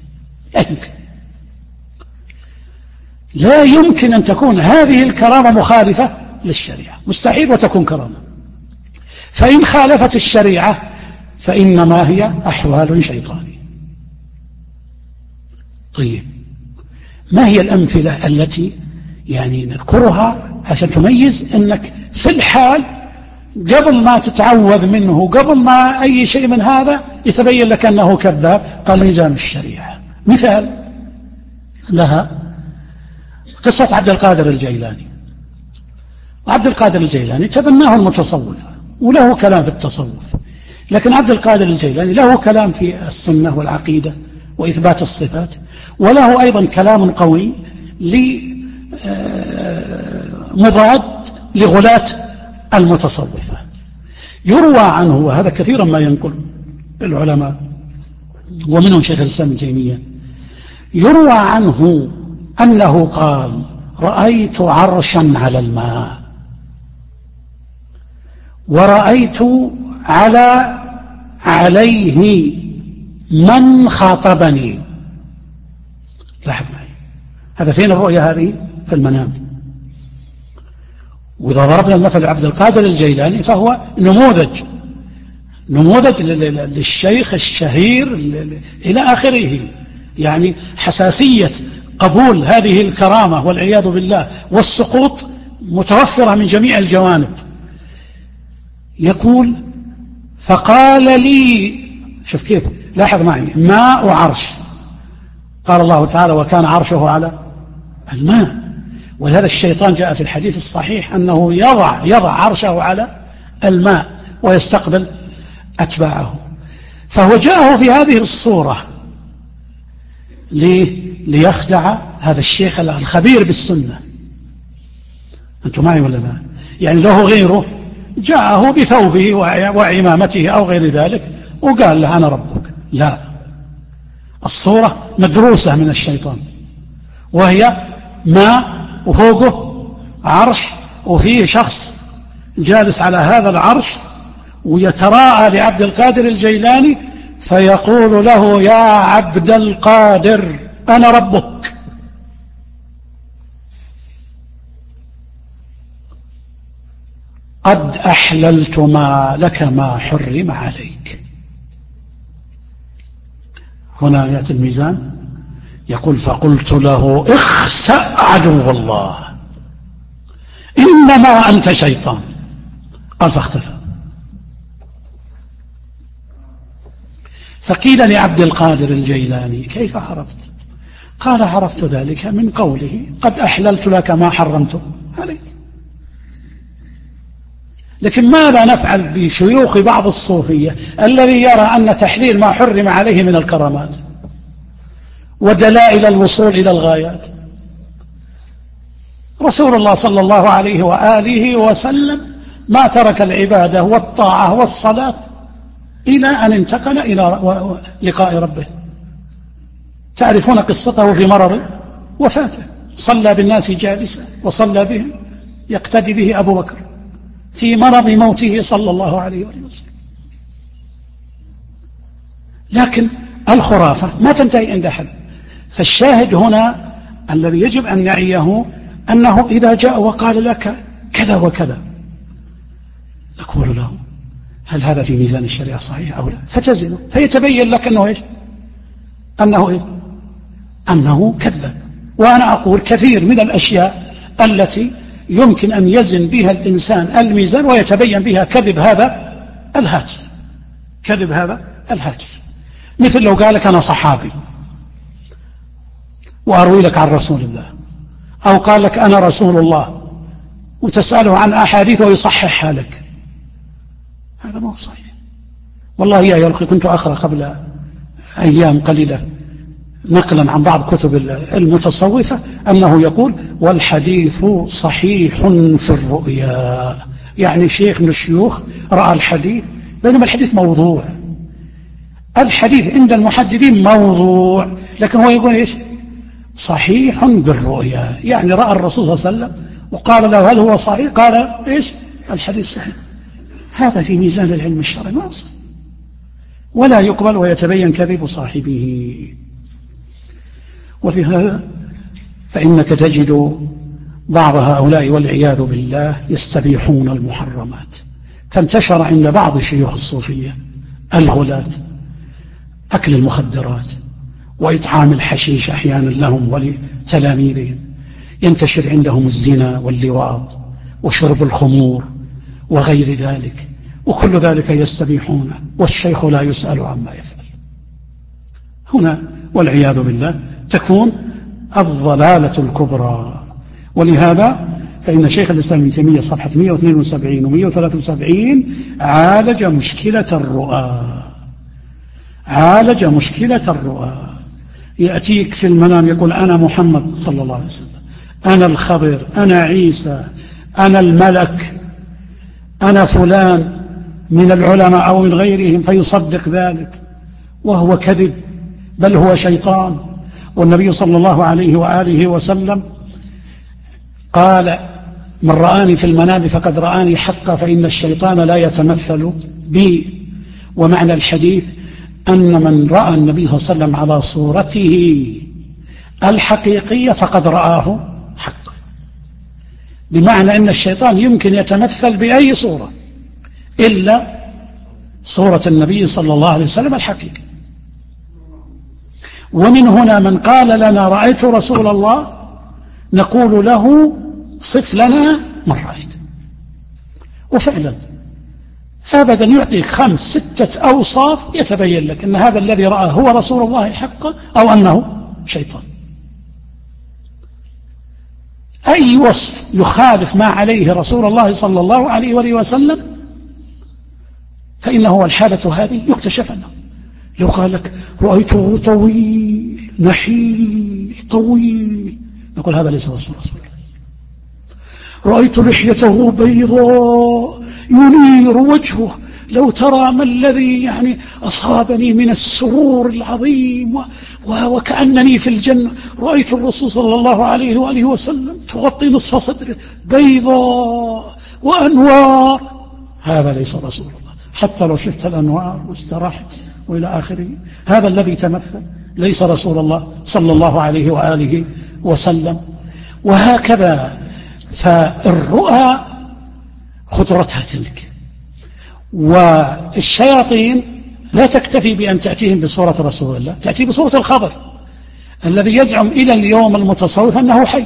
لا يمكن أن تكون هذه الكرامة مخالفة للشريعة، مستحيل وتكون كرامة. فإن خالفت الشريعة فإنما هي أحوال شيطانية. طيب، ما هي الأمثلة التي نذكرها عشان تميز أنك في الحال قبل ما تتعوذ منه، قبل ما أي شيء من هذا يتبين لك أنه كذاب؟ قال ميزان الشريعة. مثال لها قصة عبد القادر الجيلاني. عبد القادر الجيلاني تبناه المتصوفة وله كلام في التصوف، لكن عبد القادر الجيلاني له كلام في السنة والعقيدة وإثبات الصفات، وله أيضا كلام قوي مضاد لغلاة المتصوفة. يروى عنه، وهذا كثيرا ما ينقل العلماء ومنهم شيخ الإسلام ابن تيمية، يروى عنه أنه قال: رأيت عرشا على الماء، ورأيت عليه من خاطبني. لاحظ معي، هذا فين الرؤية هذه؟ في المنام. وإذا ضربنا المثل عبد القادر الجيلاني فهو نموذج للشيخ الشهير إلى آخره، حساسية قبول هذه الكرامة والعياذ بالله والسقوط متوفرة من جميع الجوانب. يقول: فقال لي، شوف كيف، لاحظ معي، ماء عرش، قال الله تعالى: وكان عرشه على الماء. ولهذا الشيطان جاء في الحديث الصحيح أنه يضع عرشه على الماء ويستقبل أتباعه. فهو جاءه في هذه الصورة ليخدع هذا الشيخ الخبير بالسنة. أنتم معي ولا لا؟ له غيره جاءه بثوبه وعمامته أو غير ذلك وقال له: أنا ربك. لا، الصورة مدروسة من الشيطان، وهي ماء وفوقه عرش وفيه شخص جالس على هذا العرش ويتراءى لعبد القادر الجيلاني فيقول له: يا عبد القادر أنا ربك. قد أحللت ما لك ما حرم عليك. هنا يأتي الميزان، يقول: فقلت له: اخسأ عدو الله، إنما أنت شيطان. قال: فاختفى. فقيل لعبد القادر الجيلاني: كيف عرفت؟ قال: عرفت ذلك من قوله: قد أحللت لك ما حرمت عليك. لكن ماذا نفعل بشيوخ بعض الصوفية الذي يرى أن تحليل ما حرم عليه من الكرامات ودلائل الوصول إلى الغايات؟ رسول الله صلى الله عليه وآله وسلم ما ترك العبادة والطاعة والصلاة إلى أن انتقل إلى لقاء ربه. تعرفون قصته في مرض وفاته، صلى بالناس جالسا وصلى بهم يقتدي به أبو بكر في مرض موته صلى الله عليه وسلم. لكن الخرافة ما تنتهي عند أحد. فالشاهد هنا الذي يجب أن نعيه أنه إذا جاء وقال لك كذا وكذا نقول له: هل هذا في ميزان الشريعة صحيح أو لا؟ فتزنه فيتبين لك أنه كذب. وأنا أقول كثير من الأشياء التي يمكن أن يزن بها الإنسان الميزان ويتبين بها كذب هذا الهاتف، كذب هذا الهاتف. مثل لو قال لك أنا صحابي وأروي لك عن رسول الله، أو قال لك أنا رسول الله وتسأله عن أحاديث ويصححها لك، هذا ما هو صحيح. والله يا أخي كنت أقرأ قبل أيام قليلة نقلا عن بعض كتب المتصوفة أنه يقول والحديث صحيح في الرؤيا، يعني شيخ من الشيوخ رأى الحديث، بينما الحديث موضوع. الحديث عند المحدثين موضوع، لكن هو يقول إيش؟ صحيح بالرؤيا، يعني رأى الرسول صلى الله عليه وسلم وقال له هل هو صحيح؟ قال إيش؟ الحديث صحيح. هذا في ميزان العلم الشرعي ما أصل، ولا يقبل ويتبين كذب صاحبه. وفي هذا فإنك تجد بعض هؤلاء والعياذ بالله يستبيحون المحرمات، فانتشر عند بعض شيوخ الصوفية الغلاة أكل المخدرات وإطعام الحشيش أحيانا لهم ولتلاميذهم، ينتشر عندهم الزنا واللواط وشرب الخمور وغير ذلك، وكل ذلك يستبيحونه والشيخ لا يسأل عما يفعل. هنا والعياذ بالله تكون الضلالة الكبرى. ولهذا فإن شيخ الإسلام ابن تيمية صفحة 172 و 173 عالج مشكلة الرؤى، عالج مشكلة الرؤى. يأتيك في المنام يقول أنا محمد صلى الله عليه وسلم، أنا الخضر، أنا عيسى، أنا الملك، أنا فلان من العلماء أو من غيرهم، فيصدق ذلك وهو كذب، بل هو شيطان. والنبي صلى الله عليه وآله وسلم قال من رآني في المنام فقد رآني حقا، فإن الشيطان لا يتمثل بي. ومعنى الحديث أن من رأى النبي صلى الله عليه وسلم على صورته الحقيقية فقد رآه حقا، بمعنى أن الشيطان يمكن يتمثل بأي صورة إلا صورة النبي صلى الله عليه وسلم الحقيقي. ومن هنا من قال لنا رأيت رسول الله نقول له صف لنا من رأيت، وفعلا أبدا يعطيك 5 6 أوصاف يتبين لك أن هذا الذي رأى هو رسول الله حقا أو أنه شيطان. أي وصف يخالف ما عليه رسول الله صلى الله عليه وآله وسلم فإنه الحالة هذه يكتشف أنه لو قال لك رأيته طويل نحيل طويل نقول هذا ليس رسول الله. رأيت لحيته بيضاء ينير وجهه، لو ترى ما الذي يعني أصابني من السرور العظيم وكأنني في الجنة. رأيت الرسول صلى الله عليه وآله وسلم تغطي نصف صدره بيضاء وأنوار، هذا ليس رسول الله. حتى لو شفت الأنوار واستراحت وإلى آخره، هذا الذي تمثل ليس رسول الله صلى الله عليه وآله وسلم. وهكذا فالرؤى خطرتها تلك. والشياطين لا تكتفي بأن تأتيهم بصورة رسول الله، تأتي بصورة الخبر الذي يزعم إلى اليوم المتصوف أنه حي،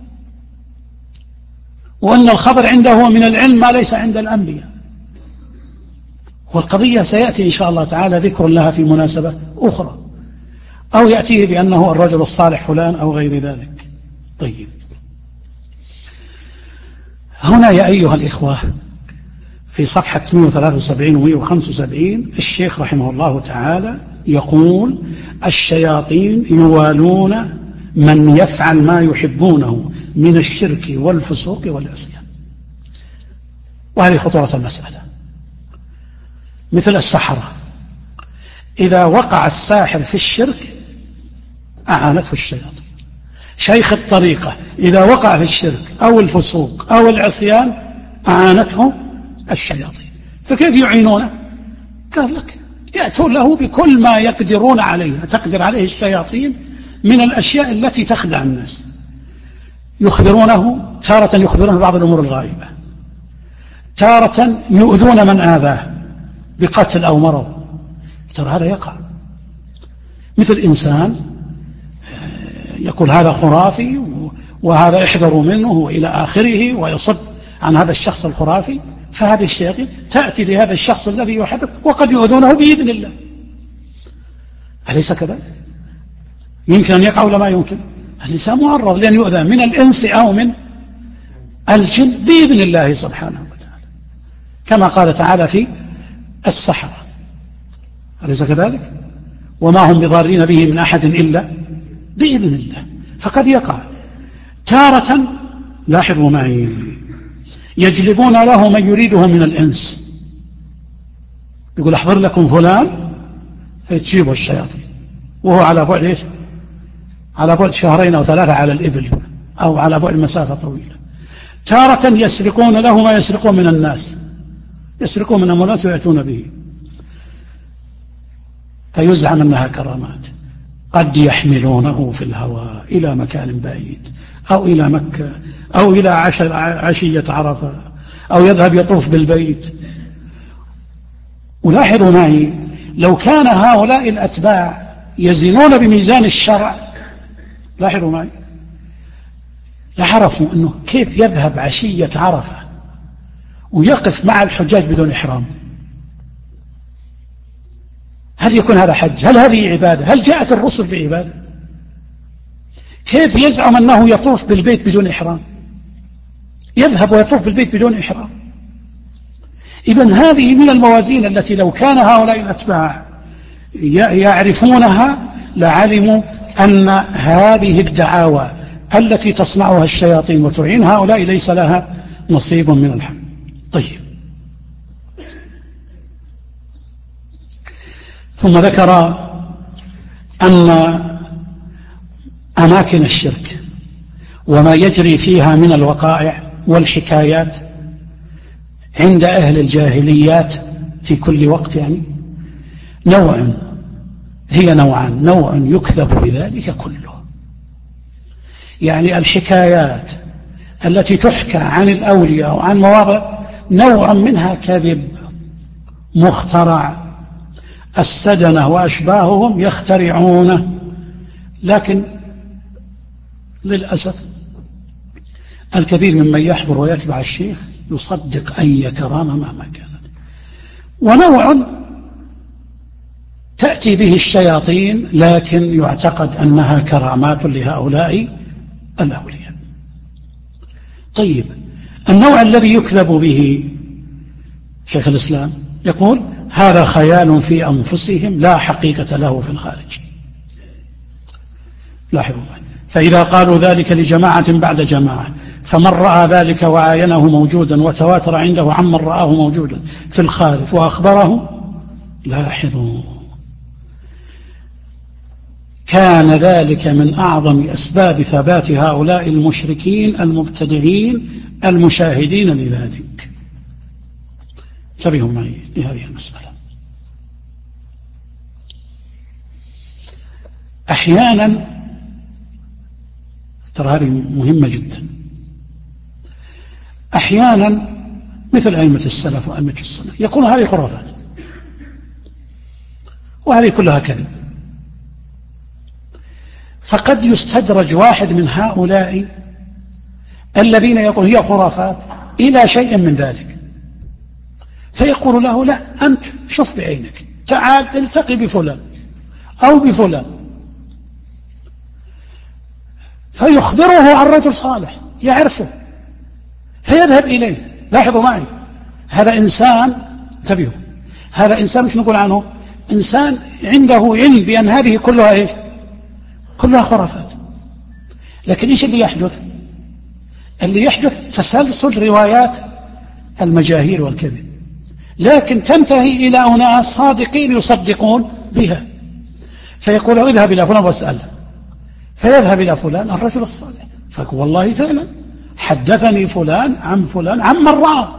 وأن الخبر عنده من العلم ما ليس عند الأنبياء. والقضية سيأتي إن شاء الله تعالى ذكر لها في مناسبة أخرى، أو يأتيه بأنه الرجل الصالح فلان أو غير ذلك. طيب، هنا يا أيها الإخوة في صفحة 173 و 175 الشيخ رحمه الله تعالى يقول الشياطين يوالون من يفعل ما يحبونه من الشرك والفسوق والعصيان. وهذه خطورة المسألة. مثل السحرة، إذا وقع الساحر في الشرك أعانته الشياطين. شيخ الطريقة إذا وقع في الشرك أو الفسوق أو العصيان أعانته الشياطين. فكيف يعينونه؟ قال لك يأتون له بكل ما يقدرون عليه، تقدر عليه الشياطين من الأشياء التي تخدع الناس. يخبرونه تارة، يخبرونه بعض الأمور الغائبة، تارة يؤذون من آذاه بقتل أو مرض. ترى هذا يقع. مثل إنسان يقول هذا خرافي وهذا احذروا منه وإلى آخره، ويصد عن هذا الشخص الخرافي، فهذه الشياطين تأتي لهذا الشخص الذي يحدث وقد يؤذونه بإذن الله. أليس كذلك؟ يمكن أن يقع ولا ما يمكن؟ الإنسان معرض لأن يؤذى من الإنس أو من الجن بإذن الله سبحانه وتعالى، كما قال تعالى في السحرة، أليس كذلك؟ وما هم بضارين به من أحد إلا بإذن الله. فقد يقع تارة، لاحظوا معي، يجلبون له من يريده من الإنس، يقول أحضر لكم فلان فيتجيبه الشياطين وهو على بعد إيش؟ على بعد 2 أو 3 على الإبل، أو على بعد مسافة طويلة. تارة يسرقون له ما يسرقون من الناس، يسرقون من الناس ويأتون به، فيزعم أنها كرامات. قد يحملونه في الهواء إلى مكان بعيد، أو إلى مكة، أو إلى عشية عرفة، أو يذهب يطوف بالبيت. ولاحظوا معي، لو كان هؤلاء الأتباع يزنون بميزان الشرع، لاحظوا معي، لعرفوا أنه كيف يذهب عشية عرفة ويقف مع الحجاج بدون إحرام. هل يكون هذا حج؟ هل هذه عبادة؟ هل جاءت الرسل بعبادة؟ كيف يزعم أنه يطوف بالبيت بدون إحرام؟ يذهب ويطوف بالبيت بدون إحرام. إذن هذه من الموازين التي لو كان هؤلاء الأتباع يعرفونها لعلموا أن هذه الدعاوى التي تصنعها الشياطين وتعين هؤلاء ليس لها نصيب من الحق. طيب، ثم ذكر أن أماكن الشرك وما يجري فيها من الوقائع والحكايات عند أهل الجاهليات في كل وقت، يعني هي نوعان: نوع يكذب بذلك كله، يعني الحكايات التي تحكى عن الأولياء وعن مواضع نوع منها كذب مخترع، السدنة وأشباههم يخترعونه، لكن للأسف الكثير ممن يحضر ويتبع الشيخ يصدق أي كرامة مهما كانت. ونوع تأتي به الشياطين لكن يعتقد أنها كرامات لهؤلاء الأولياء. طيب، النوع الذي يكذب به شيخ الإسلام يقول هذا خيال في أنفسهم لا حقيقة له في الخارج. لاحظوا، فإذا قالوا ذلك لجماعة بعد جماعة، فمن رأى ذلك وعاينه موجودا وتواتر عنده عمن رآه موجودا في الخارج وأخبره، لاحظوا، كان ذلك من أعظم أسباب ثبات هؤلاء المشركين المبتدعين المشاهدين لذلك. انتبهوا معي لهذه المسألة. أحيانا، ترى هذه مهمة جدا، أحيانا مثل أئمة السلف وأئمة السنة يقول هذه خرافات وهذه كلها كذب، فقد يستدرج واحد من هؤلاء الذين يقول هي خرافات إلى شيء من ذلك، فيقول له لا، أنت شوف بعينك، تعال التقي بفلان أو بفلان، فيخبره عن رجل صالح يعرفه فيذهب إليه. لاحظوا معي، هذا إنسان، انتبهوا، هذا إنسان مش نقول عنه إنسان عنده علم بأن هذه كلها إيش؟ كلها خرافات. لكن إيش اللي يحدث؟ اللي يحدث تسلسل روايات المجاهير والكذب، لكن تنتهي إلى أناس صادقين يصدقون بها، فيقول اذهب إلى فلان واسأله، فيذهب إلى فلان الرجل الصالح فيقول والله فعلا حدثني فلان عن من رأى.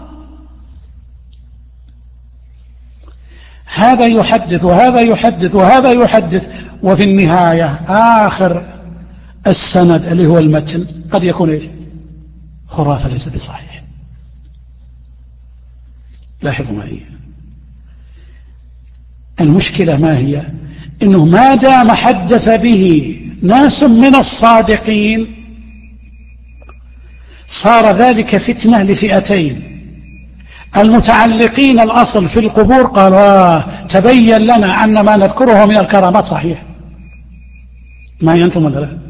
هذا يحدث وهذا يحدث وهذا يحدث، وفي النهاية آخر السند اللي هو المتن قد يكون إيش؟ خرافة ليس بصحيح. لاحظوا معي، المشكلة ما هي؟ إنه ما دام حدث به ناس من الصادقين صار ذلك فتنة لفئتين. المتعلقين الأصل في القبور قالوا تبين لنا أن ما نذكره من الكرامات صحيح. ما أنتم ولا لا؟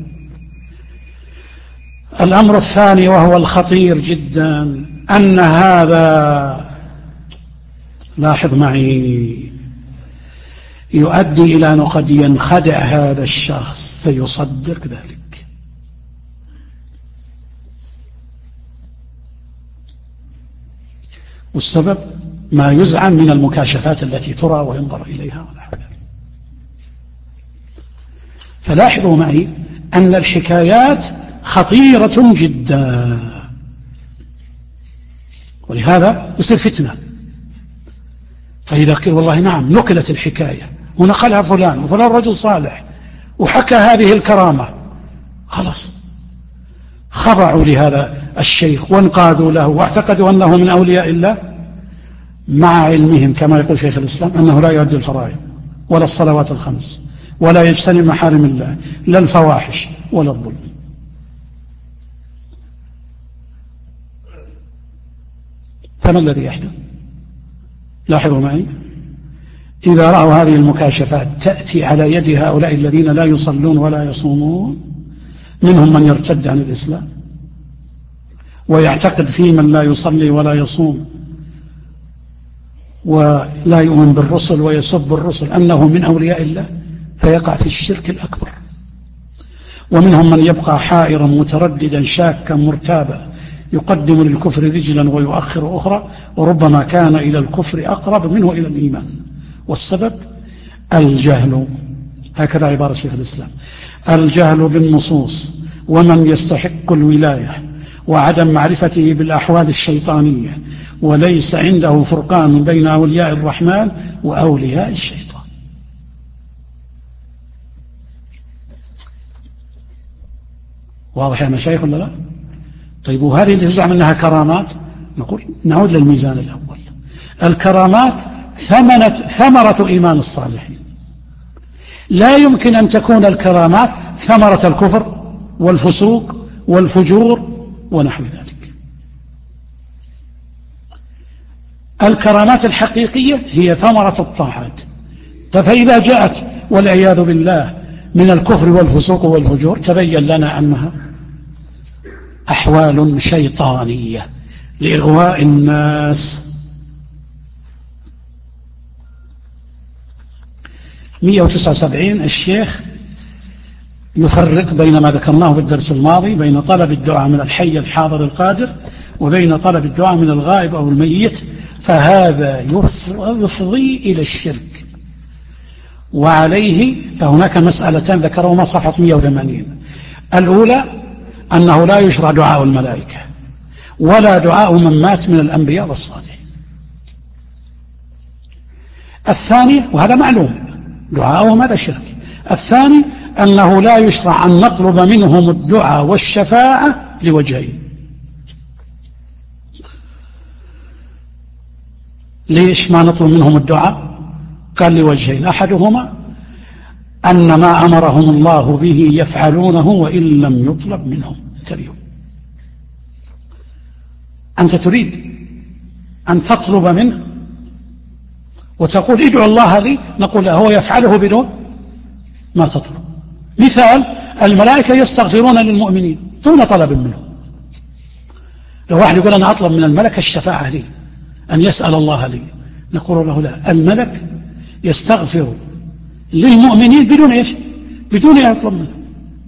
الأمر الثاني وهو الخطير جدا أن هذا، لاحظ معي، يؤدي إلى أنه قد ينخدع هذا الشخص فيصدق ذلك. والسبب ما يزعم من المكاشفات التي ترى وينظر إليها. فلاحظوا معي أن الحكايات خطيرة جدا، ولهذا يصير فتنة. فإذا قيل والله نعم نقلت الحكاية ونقلها فلان وفلان رجل صالح وحكى هذه الكرامة، خلاص خضعوا لهذا الشيخ وانقادوا له واعتقدوا أنه من أولياء الله، مع علمهم كما يقول شيخ الإسلام أنه لا يؤدي الفرائض ولا الصلوات الخمس ولا يجتنب محارم الله، لا الفواحش ولا الظلم. فما الذي يحدث؟ لاحظوا معي، إذا رأوا هذه المكاشفات تأتي على يد هؤلاء الذين لا يصلون ولا يصومون، منهم من يرتد عن الإسلام ويعتقد في من لا يصلي ولا يصوم ولا يؤمن بالرسل ويسب الرسل أنه من أولياء الله، فيقع في الشرك الأكبر. ومنهم من يبقى حائرا مترددا شاكا مرتابا، يقدم للكفر رجلا ويؤخر أخرى، وربما كان إلى الكفر أقرب منه إلى الإيمان. والسبب الجهل، هكذا عبارة شيخ الإسلام، الجهل بالنصوص ومن يستحق الولاية وعدم معرفته بالأحوال الشيطانية، وليس عنده فرقان بين أولياء الرحمن وأولياء الشيطان. واضح يا مشايخ ولا لا؟ طيب، وهذه اللي تزعم أنها كرامات، نقول نعود للميزان الأول. الكرامات ثمرة إيمان الصالحين. لا يمكن أن تكون الكرامات ثمرة الكفر والفسوق والفجور ونحو ذلك. الكرامات الحقيقية هي ثمرة الطاعات. فإذا جاءت والعياذ بالله من الكفر والفسوق والفجور، تبين لنا أنها أحوال شيطانية لإغواء الناس. 179 الشيخ يفرق بين ما ذكرناه في الدرس الماضي، بين طلب الدعاء من الحي الحاضر القادر وبين طلب الدعاء من الغائب أو الميت، فهذا يفضي إلى الشرك. وعليه فهناك مسألتان ذكرهما صفحة 180. الأولى أنه لا يشرع دعاء الملائكة ولا دعاء من مات من الأنبياء والصالحين. الثاني، وهذا معلوم دعاءهم هذا شرك. الثاني أنه لا يشرع أن نطلب منهم الدعاء والشفاعة لوجهين. ليش ما نطلب منهم الدعاء؟ قال لوجهين، أحدهما أن ما أمرهم الله به يفعلونه وإن لم يطلب منهم. تريد أنت تريد أن تطلب منه وتقول ادعو الله لي، نقول هو يفعله بدون ما تطلب. مثال، الملائكة يستغفرون للمؤمنين دون طلب منهم. لو واحد يقول أنا أطلب من الملك الشفاعة لي، أن يسأل الله لي، نقول له لا، الملك يستغفر للمؤمنين بدون إيش؟ بدون أن يطلب منه.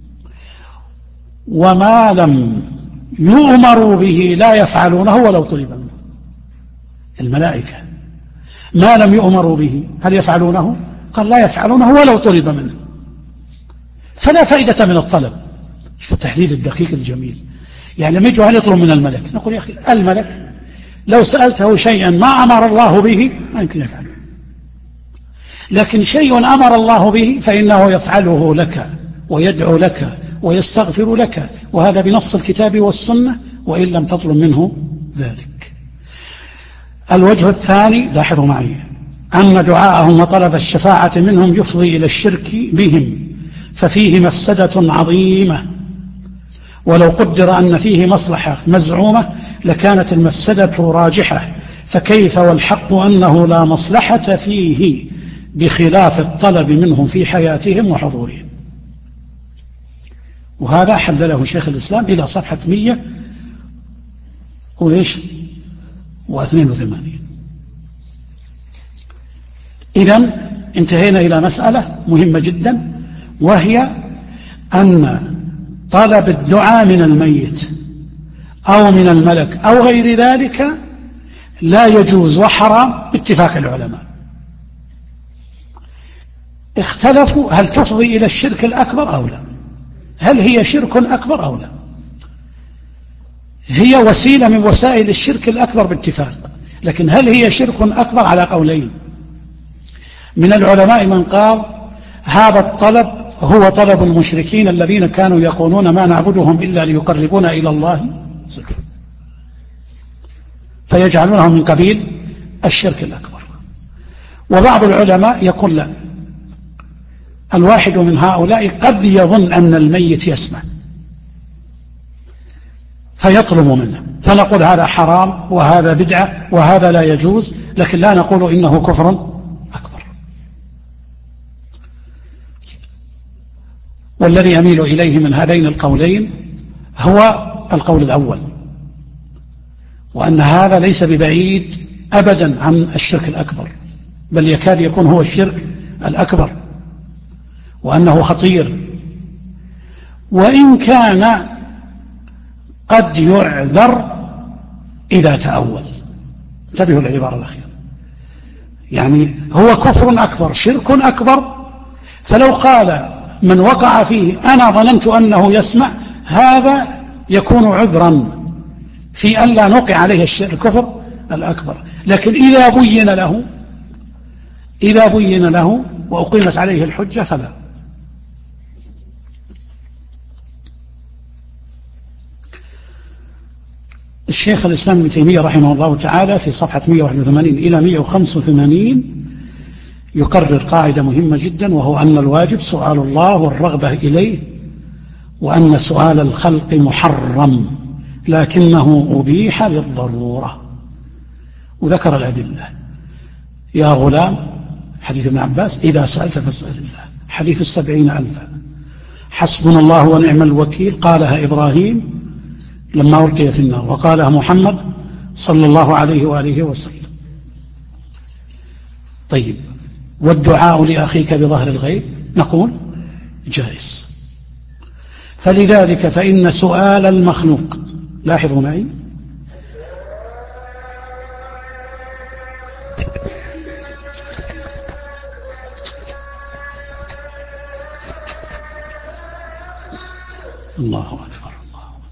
وما لم يؤمروا به لا يفعلونه ولو طلب منه. الملائكة ما لم يؤمروا به هل يفعلونه؟ قال لا يفعلونه ولو طلب منه. فلا فائدة من الطلب. شوف التحديد الدقيق الجميل. يعني لما يجوا هل يطلب من الملك، نقول يا أخي الملك لو سألته شيئا ما أمر الله به ما يمكن يفعله، لكن شيء أمر الله به فإنه يفعله لك ويدعو لك ويستغفر لك، وهذا بنص الكتاب والسنة وإن لم تطلب منه ذلك. الوجه الثاني، لاحظوا معي، أن دعاءهم وطلب الشفاعة منهم يفضي إلى الشرك بهم، ففيه مفسدة عظيمة، ولو قدر أن فيه مصلحة مزعومة لكانت المفسدة راجحة، فكيف والحق أنه لا مصلحة فيه بخلاف الطلب منهم في حياتهم وحضورهم. وهذا حلله شيخ الإسلام إلى صفحة 182. إذن انتهينا إلى مسألة مهمة جدا، وهي أن طلب الدعاء من الميت أو من الملك أو غير ذلك لا يجوز وحرام باتفاق العلماء. اختلفوا هل تفضي إلى الشرك الأكبر أو لا، هل هي شرك أكبر أو لا. هي وسيلة من وسائل الشرك الأكبر باتفاق، لكن هل هي شرك أكبر؟ على قولين. من العلماء من قال هذا الطلب هو طلب المشركين الذين كانوا يقولون ما نعبدهم إلا ليقربونا إلى الله زلفى، فيجعلونه من قبيل الشرك الأكبر. وبعض العلماء يقول لا، الواحد من هؤلاء قد يظن أن الميت يسمع فيطلب منه، فنقول هذا حرام وهذا بدعة وهذا لا يجوز، لكن لا نقول إنه كفر أكبر. والذي أميل إليه من هذين القولين هو القول الأول، وأن هذا ليس ببعيد أبدا عن الشرك الأكبر، بل يكاد يكون هو الشرك الأكبر، وأنه خطير، وإن كان قد يعذر إذا تأول. انتبهوا للعبارة الأخيرة، يعني هو كفر أكبر شرك أكبر، فلو قال من وقع فيه أنا ظننت أنه يسمع، هذا يكون عذرا في أن لا نوقع عليه الكفر الأكبر. لكن إذا بين له وأقيمت عليه الحجة فلا. الشيخ الإسلام ابن تيمية رحمه الله تعالى في صفحة 181 إلى 185 يقرر قاعدة مهمة جدا، وهو أن الواجب سؤال الله والرغبة إليه، وأن سؤال الخلق محرم لكنه أبيح للضرورة. وذكر الأدلة: يا غلام، حديث ابن عباس، إذا سألت فاسأل الله، حديث 70,000، حسبنا الله ونعم الوكيل، قالها إبراهيم لما ألقي في النار، وقالها محمد صلى الله عليه وآله وسلم. طيب، والدعاء لأخيك بظهر الغيب نقول جائز. فلذلك فإن سؤال المخلوق، لاحظوا معي، الله أكبر، الله أكبر.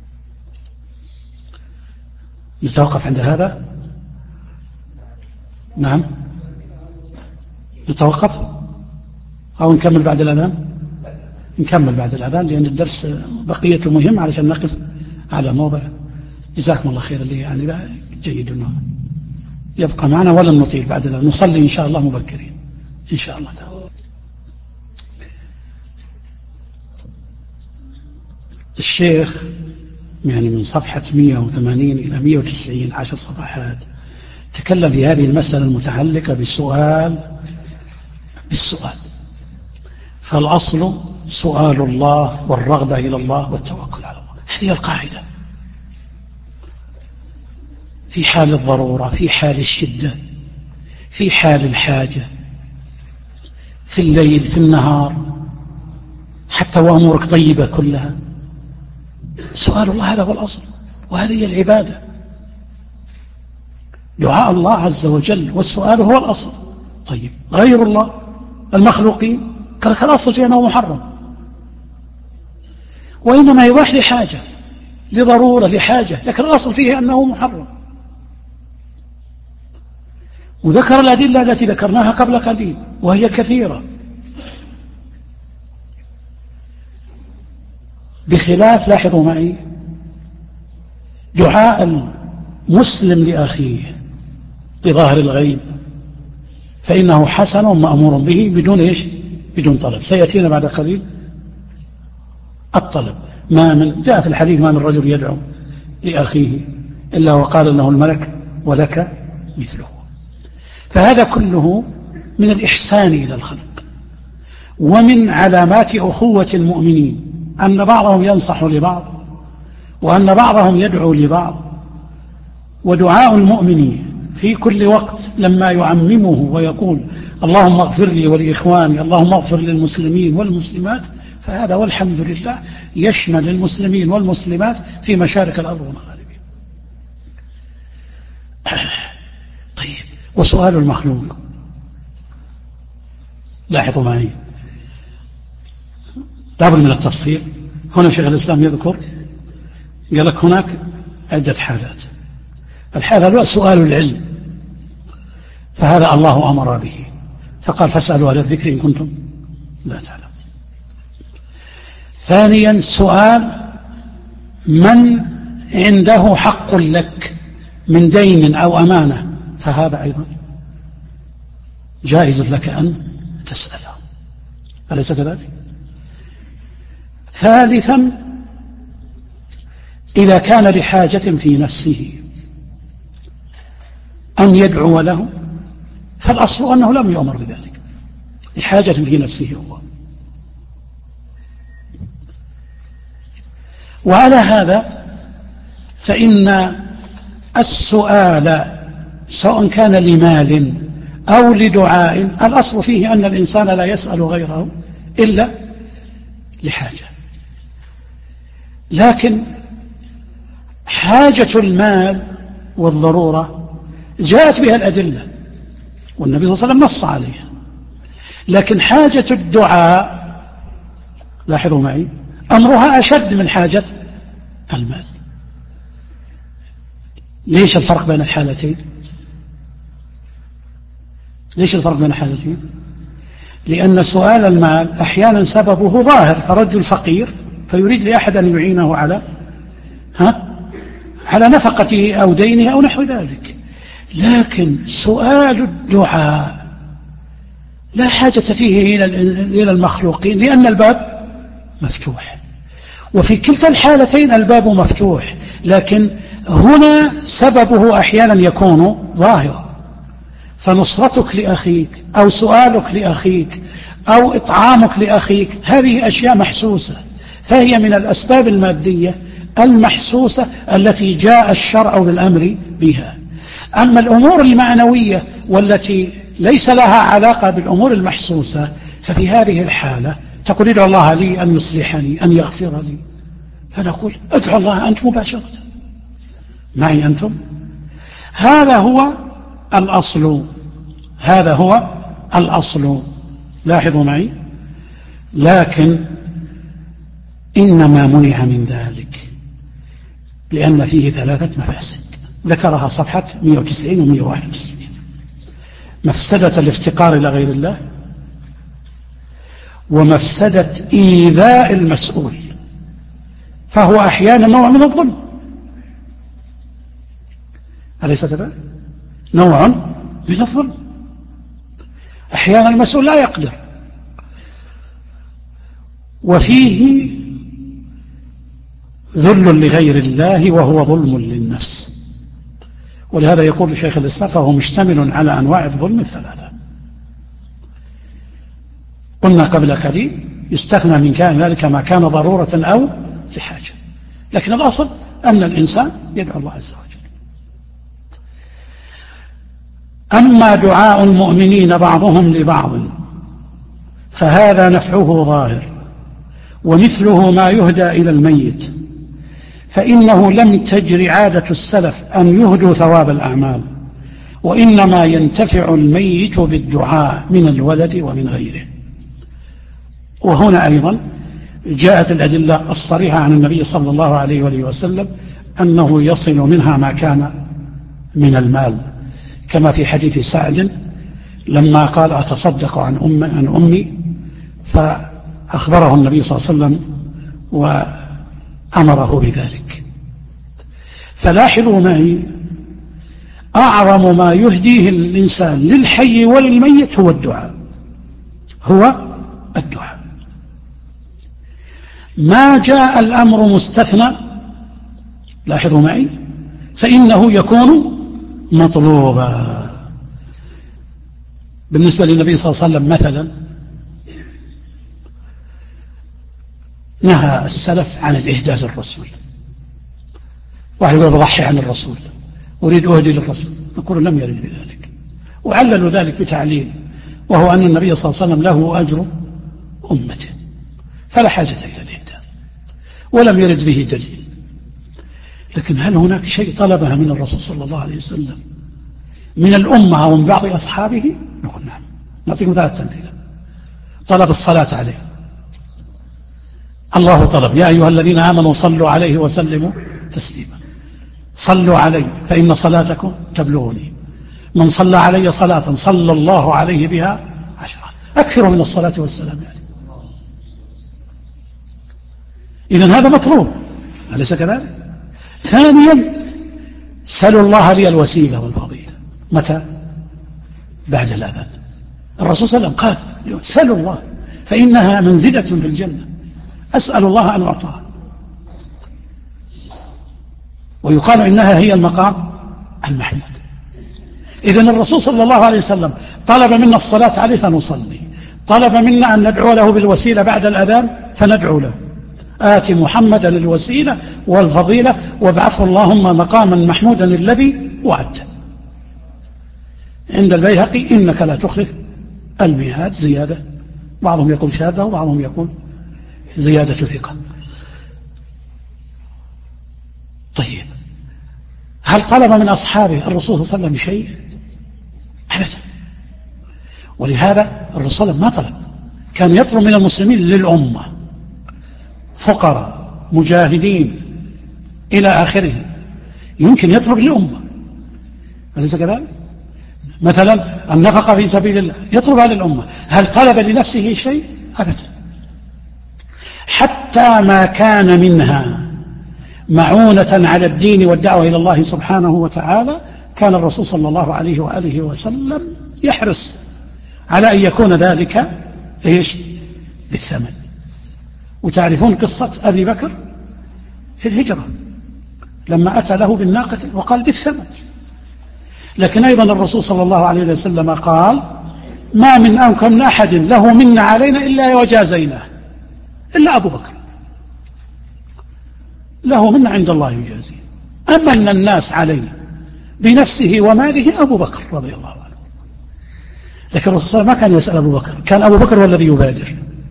نتوقف عند هذا؟ نعم، نتوقف أو نكمل بعد الأذان؟ نكمل بعد الأذان، لأن الدرس بقيته مهم علشان نقف على موضع. جزاكم الله خير. اللي يعني لا جيد أنه يبقى معنا ولا نطيل بعد الأذان، نصلي إن شاء الله مبكرين إن شاء الله تعالى. الشيخ يعني من صفحة 180 إلى 190 10 صفحات تكلم في هذه المسألة المتعلقة بالسؤال. فالأصل سؤال الله والرغبة إلى الله والتوكل على الله، هذه القاعدة في حال الضرورة، في حال الشدة، في حال الحاجة، في الليل، في النهار، حتى وأمورك طيبة كلها. سؤال الله هذا هو الأصل، وهذه العبادة، دعاء الله عز وجل، والسؤال هو الأصل. طيب، غير الله المخلوقين قال الأصل فيه أنه محرم، وإنما يباح لحاجة، لضرورة، لحاجة، لكن الأصل فيه أنه محرم. وذكر الأدلة التي ذكرناها قبل قليل وهي كثيرة، بخلاف، لاحظوا معي، دعاء المسلم لأخيه بظاهر الغيب فإنه حسن مأمور به بدون طلب. سيأتينا بعد قليل الطلب. جاء في الحديث ما من رجل يدعو لأخيه إلا وقال له الملك ولك مثله. فهذا كله من الإحسان إلى الخلق، ومن علامات أخوة المؤمنين أن بعضهم ينصح لبعض، وأن بعضهم يدعو لبعض. ودعاء المؤمن في كل وقت لما يعممه ويقول اللهم اغفر لي ولإخواني، اللهم اغفر للمسلمين والمسلمات، فهذا والحمد لله يشمل المسلمين والمسلمات في مشارق الأرض ومغاربها. طيب، وسؤال المخلوق، لاحظوا معي لابد من التفصيل. هنا شيخ الإسلام يذكر، قال لك هناك عدة حالات. الحالة الأولى سؤال العلم، فهذا الله أمر به، فقال فاسألوا أهل الذكر إن كنتم لا تعلمون. ثانيا سؤال من عنده حق لك من دين أو أمانة، فهذا أيضا جائز لك أن تسأله، أليس كذلك؟ ثالثا إذا كان لحاجة في نفسه أن يدعو له، فالأصل أنه لم يؤمر بذلك، لحاجة في نفسه هو. وعلى هذا فإن السؤال سواء كان لمال أو لدعاء الأصل فيه أن الإنسان لا يسأل غيره إلا لحاجة. لكن حاجة المال والضرورة جاءت بها الأدلة والنبي صلى الله عليه وسلم نص عليها، لكن حاجة الدعاء لاحظوا معي أمرها أشد من حاجة المال. ليش الفرق بين الحالتين؟ ليش الفرق بين الحالتين؟ لأن سؤال المال أحيانا سببه ظاهر، فرجل فقير فيريد لأحد أن يعينه على نفقته أو دينه أو نحو ذلك. لكن سؤال الدعاء لا حاجة فيه إلى المخلوقين، لأن الباب مفتوح، وفي كلتا الحالتين الباب مفتوح، لكن هنا سببه أحيانا يكون ظاهرا، فنصرتك لأخيك أو سؤالك لأخيك أو إطعامك لأخيك هذه أشياء محسوسة، فهي من الأسباب المادية المحسوسة التي جاء الشرع بالأمر بها. أما الأمور المعنوية والتي ليس لها علاقة بالأمور المحسوسة، ففي هذه الحالة تقول ادعو الله لي أن يصلحني أن يغفر لي، فنقول ادعو الله أنت مباشرة معي أنتم. هذا هو الأصل، هذا هو الأصل، لاحظوا معي. لكن إنما منع من ذلك لأن فيه 3 مفاسد ذكرها صفحة 190 و 191. مفسدة الافتقار إلى غير الله، ومفسدة إيذاء المسؤول، فهو أحيانا نوع من الظلم، أليس كذلك؟ نوع من الظلم. أحيانا المسؤول لا يقدر، وفيه ذل لغير الله وهو ظلم للنفس. ولهذا يقول شيخ الإسلام فهو مشتمل على أنواع الظلم 3. قلنا قبل قليل يستثنى من كان ذلك ما كان ضرورة أو لحاجة، لكن الأصل أن الإنسان يدعو الله عز وجل. أما دعاء المؤمنين بعضهم لبعض فهذا نفعه ظاهر، ومثله ما يهدى إلى الميت، فإنه لم تجر عادة السلف أن يهدوا ثواب الأعمال، وإنما ينتفع الميت بالدعاء من الولد ومن غيره. وهنا أيضا جاءت الأدلة الصريحة عن النبي صلى الله عليه وآله وسلم أنه يصل منها ما كان من المال، كما في حديث سعد لما قال أتصدق عن أمي، فأخبره النبي صلى الله عليه وسلم وأمره بذلك. فلاحظوا معي أعظم ما يهديه الإنسان للحي وللميت هو الدعاء، هو الدعاء. ما جاء الأمر مستثنى، لاحظوا معي، فإنه يكون مطلوبا. بالنسبة للنبي صلى الله عليه وسلم مثلا نهى السلف عن الإهداء للرسول، واحد يقول بضحي عن الرسول، أريد أهدي للرسول، نقول لم يرد بذلك، وعللوا ذلك بتعليل، وهو أن النبي صلى الله عليه وسلم له أجر أمته فلا حاجة إلى الإهداء، ولم يرد به دليل. لكن هل هناك شيء طلبها من الرسول صلى الله عليه وسلم من الأمة أو من بعض أصحابه؟ نقول نعم. نعطيكم 3 أمثلة. طلب الصلاة عليه، الله طلب يا أيها الذين آمنوا صلوا عليه وسلموا تسليما، صلوا علي فإن صلاتكم تبلغني، من صلى علي صلاة صلى الله عليه بها 10، أكثر من الصلاة والسلام عليه. إذن هذا مطلوب، أليس كذلك؟ ثانيا سلوا الله لي الوسيلة والفضيلة، متى؟ بعد الأذان. الرسول صلى الله عليه وسلم قال سلوا الله فإنها منزلة في الجنة، أسأل الله أن أعطاها، ويقال إنها هي المقام المحمود. إذن الرسول صلى الله عليه وسلم طلب منا الصلاة عليه فنصلي، طلب منا أن ندعو له بالوسيلة بعد الأذان فندعو له، آت محمدا الوسيلة والفضيلة وابعثه اللهم مقاما محمودا الذي وعدته. عند البيهقي إنك لا تخلف الميعاد، زيادة، بعضهم يقول شهادة وبعضهم يقول زيادة ثقة. طيب هل طلب من أصحابه الرسول صلى الله عليه وسلم شيء؟ أبدا. ولهذا الرسول صلى الله عليه وسلم ما طلب، كان يطلب من المسلمين للأمة، فقراء مجاهدين إلى آخره، يمكن يطلب للأمة، أليس كذلك؟ مثلا النفقة في سبيل الله يطلبها للأمة. هل طلب لنفسه شيء؟ أبدا. حتى ما كان منها معونة على الدين والدعوة إلى الله سبحانه وتعالى كان الرسول صلى الله عليه وآله وسلم يحرص على أن يكون ذلك إيش؟ بالثمن. وتعرفون قصة أبي بكر في الهجرة لما أتى له بالناقة وقال بالثمن. لكن أيضا الرسول صلى الله عليه وسلم قال ما من أحد له منا علينا إلا وجازيناه إلا أبو بكر، له منا عند الله يجازي، أمن الناس عليه بنفسه وماله أبو بكر رضي الله عنه. لكن الرسول صلى الله عليه وسلم ما كان يسأل أبو بكر، كان أبو بكر هو الذي يبادر،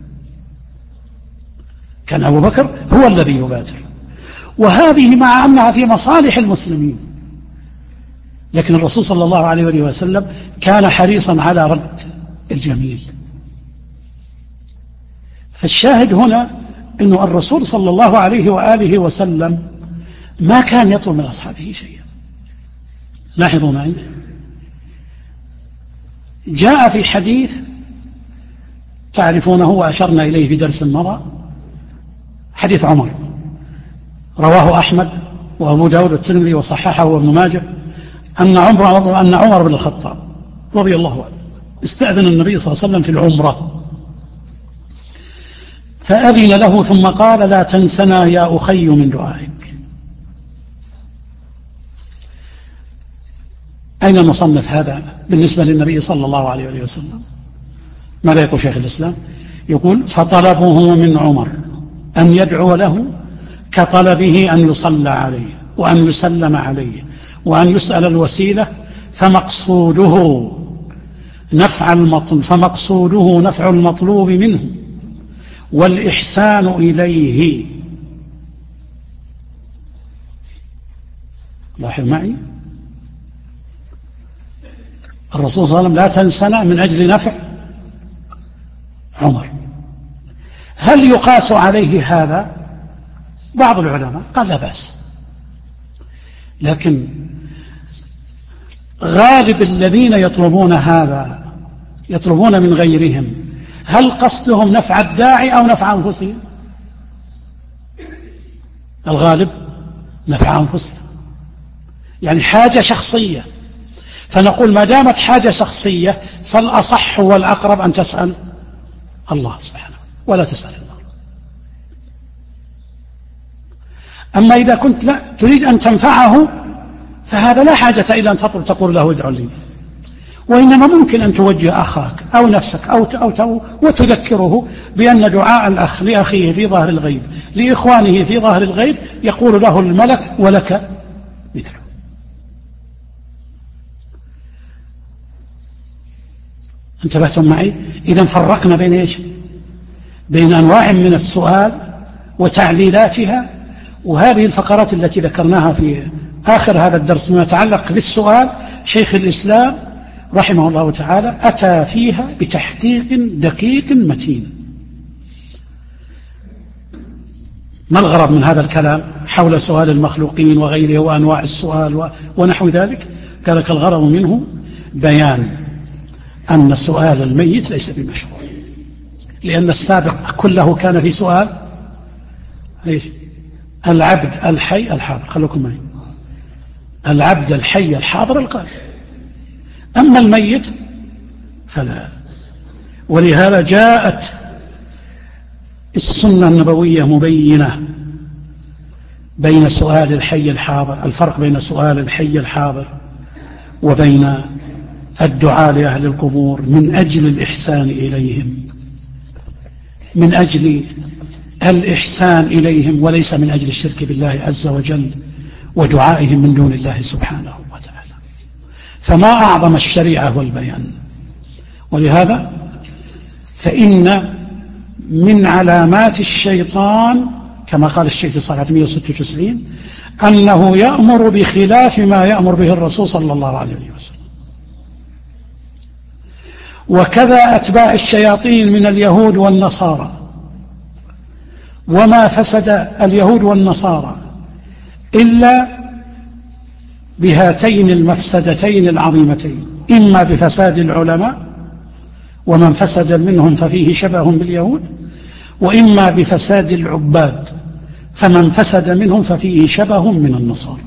كان أبو بكر هو الذي يبادر، وهذه مع أنها في مصالح المسلمين. لكن الرسول صلى الله عليه وسلم كان حريصا على رد الجميل. فالشاهد هنا أن الرسول صلى الله عليه وآله وسلم ما كان يطلب من أصحابه شيئا. لاحظوا معي، جاء في حديث تعرفونه وأشرنا إليه في درس مضى، حديث عمر رواه أحمد وأبو داود والترمذي وصححه وابن ماجه، أن عمر بن الخطاب رضي الله عنه استأذن النبي صلى الله عليه وسلم في العمرة فأذن له ثم قال لا تنسنا يا أخي من دعائك. أين نصنف هذا بالنسبة للنبي صلى الله عليه وسلم؟ ماذا يقول شيخ الإسلام؟ يقول فطلبه من عمر أن يدعو له كطلبه أن يصلى عليه وأن يسلم عليه وأن يسأل الوسيلة، فمقصوده نفع المطلوب منه والإحسان إليه. لاحظ معي، الرسول صلى الله عليه وسلم لا تنسنا من أجل نفع عمر. هل يقاس عليه هذا؟ بعض العلماء قال لا بأس، لكن غالب الذين يطلبون هذا يطلبون من غيرهم، هل قصدهم نفع الداعي أو نفع أنفسهم؟ الغالب نفع أنفسهم، يعني حاجة شخصية. فنقول ما دامت حاجة شخصية فالأصح والأقرب أن تسأل الله سبحانه ولا تسأل الله. أما إذا كنت لا تريد أن تنفعه فهذا لا حاجة إلى أن تقول له ادعو لي، وإنما ممكن أن توجه أخاك أو نفسك وتذكره بأن دعاء الأخ لأخيه في ظهر الغيب لإخوانه في ظهر الغيب يقول له الملك ولك مثله. انتبهتم معي؟ إذا فرقنا بين إيش؟ بين أنواع من السؤال وتعليلاتها، وهذه الفقرات التي ذكرناها في آخر هذا الدرس ما يتعلق بالسؤال شيخ الإسلام رحمه الله تعالى أتى فيها بتحقيق دقيق متين. ما الغرض من هذا الكلام حول سؤال المخلوقين وغيره وأنواع السؤال ونحو ذلك؟ قال لك الغرض منه بيان أن سؤال الميت ليس بمشروع، لأن السابق كله كان في سؤال العبد الحي الحاضر. خلوكم معي، العبد الحي الحاضر القادر، أما الميت فلا. ولهذا جاءت السنة النبوية مبينة بين سؤال الحي الحاضر، الفرق بين سؤال الحي الحاضر وبين الدعاء لأهل القبور من أجل الإحسان إليهم، من أجل الإحسان إليهم وليس من أجل الشرك بالله عز وجل ودعائهم من دون الله سبحانه وتعالى. فما أعظم الشريعة والبيان. ولهذا فإن من علامات الشيطان كما قال الشيخ في صفحة 196 أنه يأمر بخلاف ما يأمر به الرسول صلى الله عليه وسلم. وكذا أتباع الشياطين من اليهود والنصارى. وما فسد اليهود والنصارى إلا بهاتين المفسدتين العظيمتين، إما بفساد العلماء ومن فسد منهم ففيه شبه باليهود، وإما بفساد العباد فمن فسد منهم ففيه شبه من النصارى.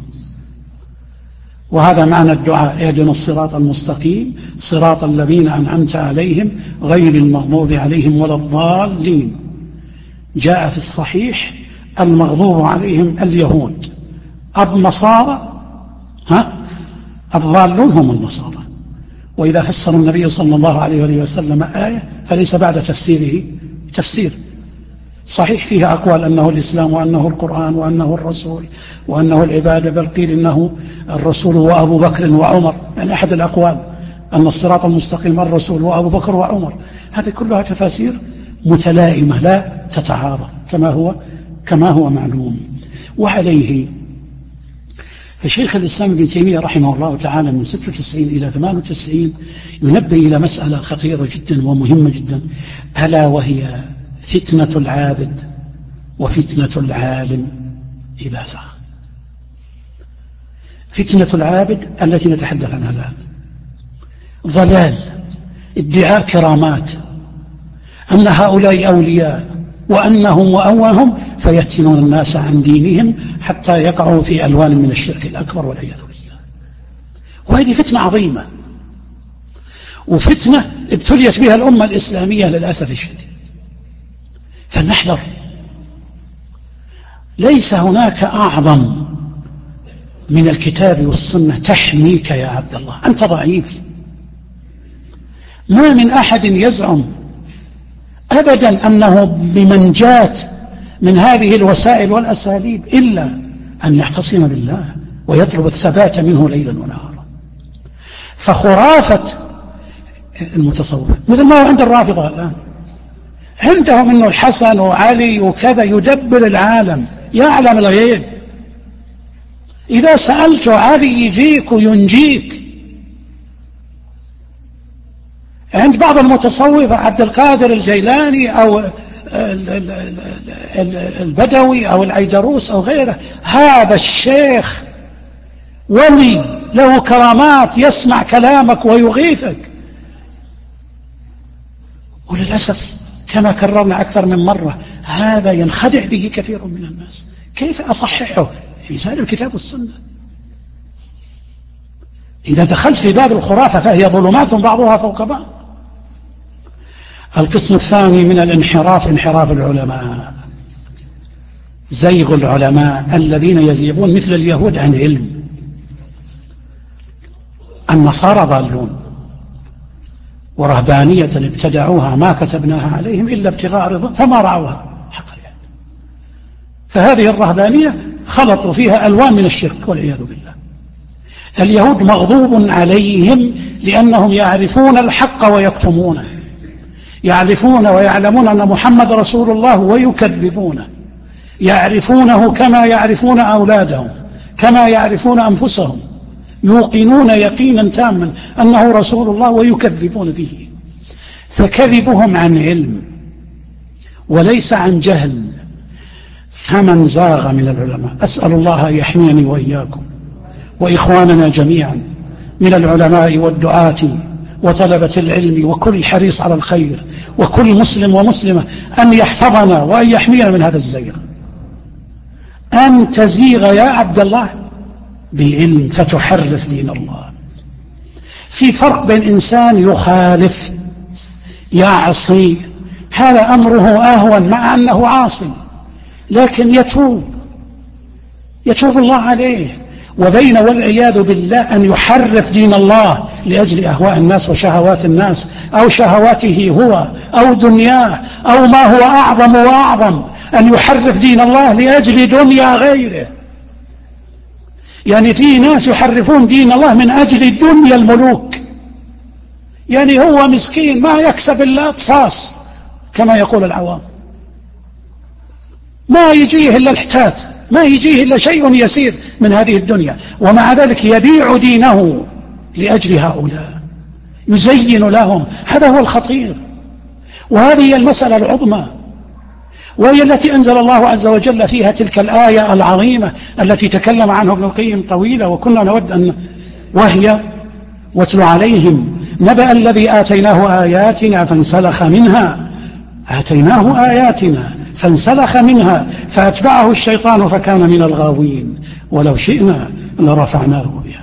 وهذا معنى الدعاء اهدنا الصراط المستقيم صراط الذين أنعمت عليهم غير المغضوب عليهم ولا الضالين. جاء في الصحيح المغضوب عليهم اليهود، النصارى الضالون هم النصارى. وإذا فسر النبي صلى الله عليه وسلم آية فليس بعد تفسيره تفسير صحيح فيها أقوال أنه الإسلام وأنه القرآن وأنه الرسول وأنه العبادة، بل قيل إنه الرسول وأبو بكر وعمر، يعني أحد الأقوال أن الصراط المستقيم الرسول وأبو بكر وعمر. هذه كلها تفاسير متلائمة لا تتعارض كما هو معلوم. وعليه فشيخ الإسلام ابن تيمية رحمه الله تعالى من 96 إلى 98 ينبه إلى مسألة خطيرة جدا ومهمة جدا، ألا وهي فتنة العابد وفتنة العالم إلى آخره. فتنة العابد التي نتحدث عنها الآن ضلال، ادعاء كرامات، أن هؤلاء أولياء وأنهم وأولهم فيفتنون الناس عن دينهم حتى يقعوا في ألوان من الشرك الأكبر والعياذ بالله. وهذه فتنة عظيمة، وفتنة ابتليت بها الأمة الإسلامية للأسف الشديد. فلنحذر، ليس هناك أعظم من الكتاب والسنة تحميك يا عبد الله، أنت ضعيف. ما من أحد يزعم أبدا أنه بمنجاة من هذه الوسائل والأساليب إلا أن يعتصم بالله ويطلب الثبات منه ليلا ونهارا. فخرافة المتصوف مثل ما هو عند الرافضة الآن، عندهم أنه الحسن وعلي وكذا يدبر العالم يعلم الغيب، إذا سألت علي يجيك وينجيك. عند بعض المتصوفة عبد القادر الجيلاني أو البدوي أو العيدروس أو غيره، هذا الشيخ ولي له كرامات يسمع كلامك ويغيثك. وللأسف كما كررنا أكثر من مرة هذا ينخدع به كثير من الناس. كيف أصححه؟ في سائر الكتاب والسنة. إذا دخلت في باب الخرافة فهي ظلمات بعضها فوق بعض. القسم الثاني من الانحراف انحراف العلماء. زيغ العلماء الذين يزيغون مثل اليهود عن علم. النصارى ضالون، ورهبانية ابتدعوها ما كتبناها عليهم إلا ابتغاء رضا فما رعوها حق العلم. فهذه الرهبانية خلطوا فيها ألوان من الشرك والعياذ بالله. اليهود مغضوب عليهم لأنهم يعرفون الحق ويكتمونه، يعرفون ويعلمون أن محمد رسول الله ويكذبونه، يعرفونه كما يعرفون أولادهم، كما يعرفون أنفسهم، يوقنون يقينا تاما أنه رسول الله ويكذبون به. فكذبهم عن علم وليس عن جهل. فمن زاغ من العلماء، أسأل الله أن يحميني وإياكم وإخواننا جميعا من العلماء والدعاة وطلبة العلم وكل حريص على الخير وكل مسلم ومسلمة أن يحفظنا وأن يحمينا من هذا الزيغ. أن تزيغ يا عبد الله بعلم فتحرف دين الله. في فرق بين إنسان يخالف يعصي، هذا أمره أهون مع أنه عاصي لكن يتوب الله عليه، وبين والعياذ بالله أن يحرف دين الله لأجل أهواء الناس وشهوات الناس أو شهواته هو أو دنياه أو ما هو أعظم وأعظم، أن يحرف دين الله لأجل دنيا غيره. يعني في ناس يحرفون دين الله من أجل دنيا الملوك، يعني هو مسكين ما يكسب إلا أطفاس كما يقول العوام، ما يجيه إلا الحتات، ما يجيه إلا شيء يسير من هذه الدنيا، ومع ذلك يبيع دينه لأجل هؤلاء، يزين لهم. هذا هو الخطير، وهذه هي المسألة العظمى، وهي التي أنزل الله عز وجل فيها تلك الآية العظيمة التي تكلم عنه ابن القيم طويلة وكنا نود أن، وهي واتل عليهم نبأ الذي آتيناه آياتنا فانسلخ منها، آتيناه آياتنا فانسلخ منها فأتبعه الشيطان فكان من الغاوين ولو شئنا لرفعناه بها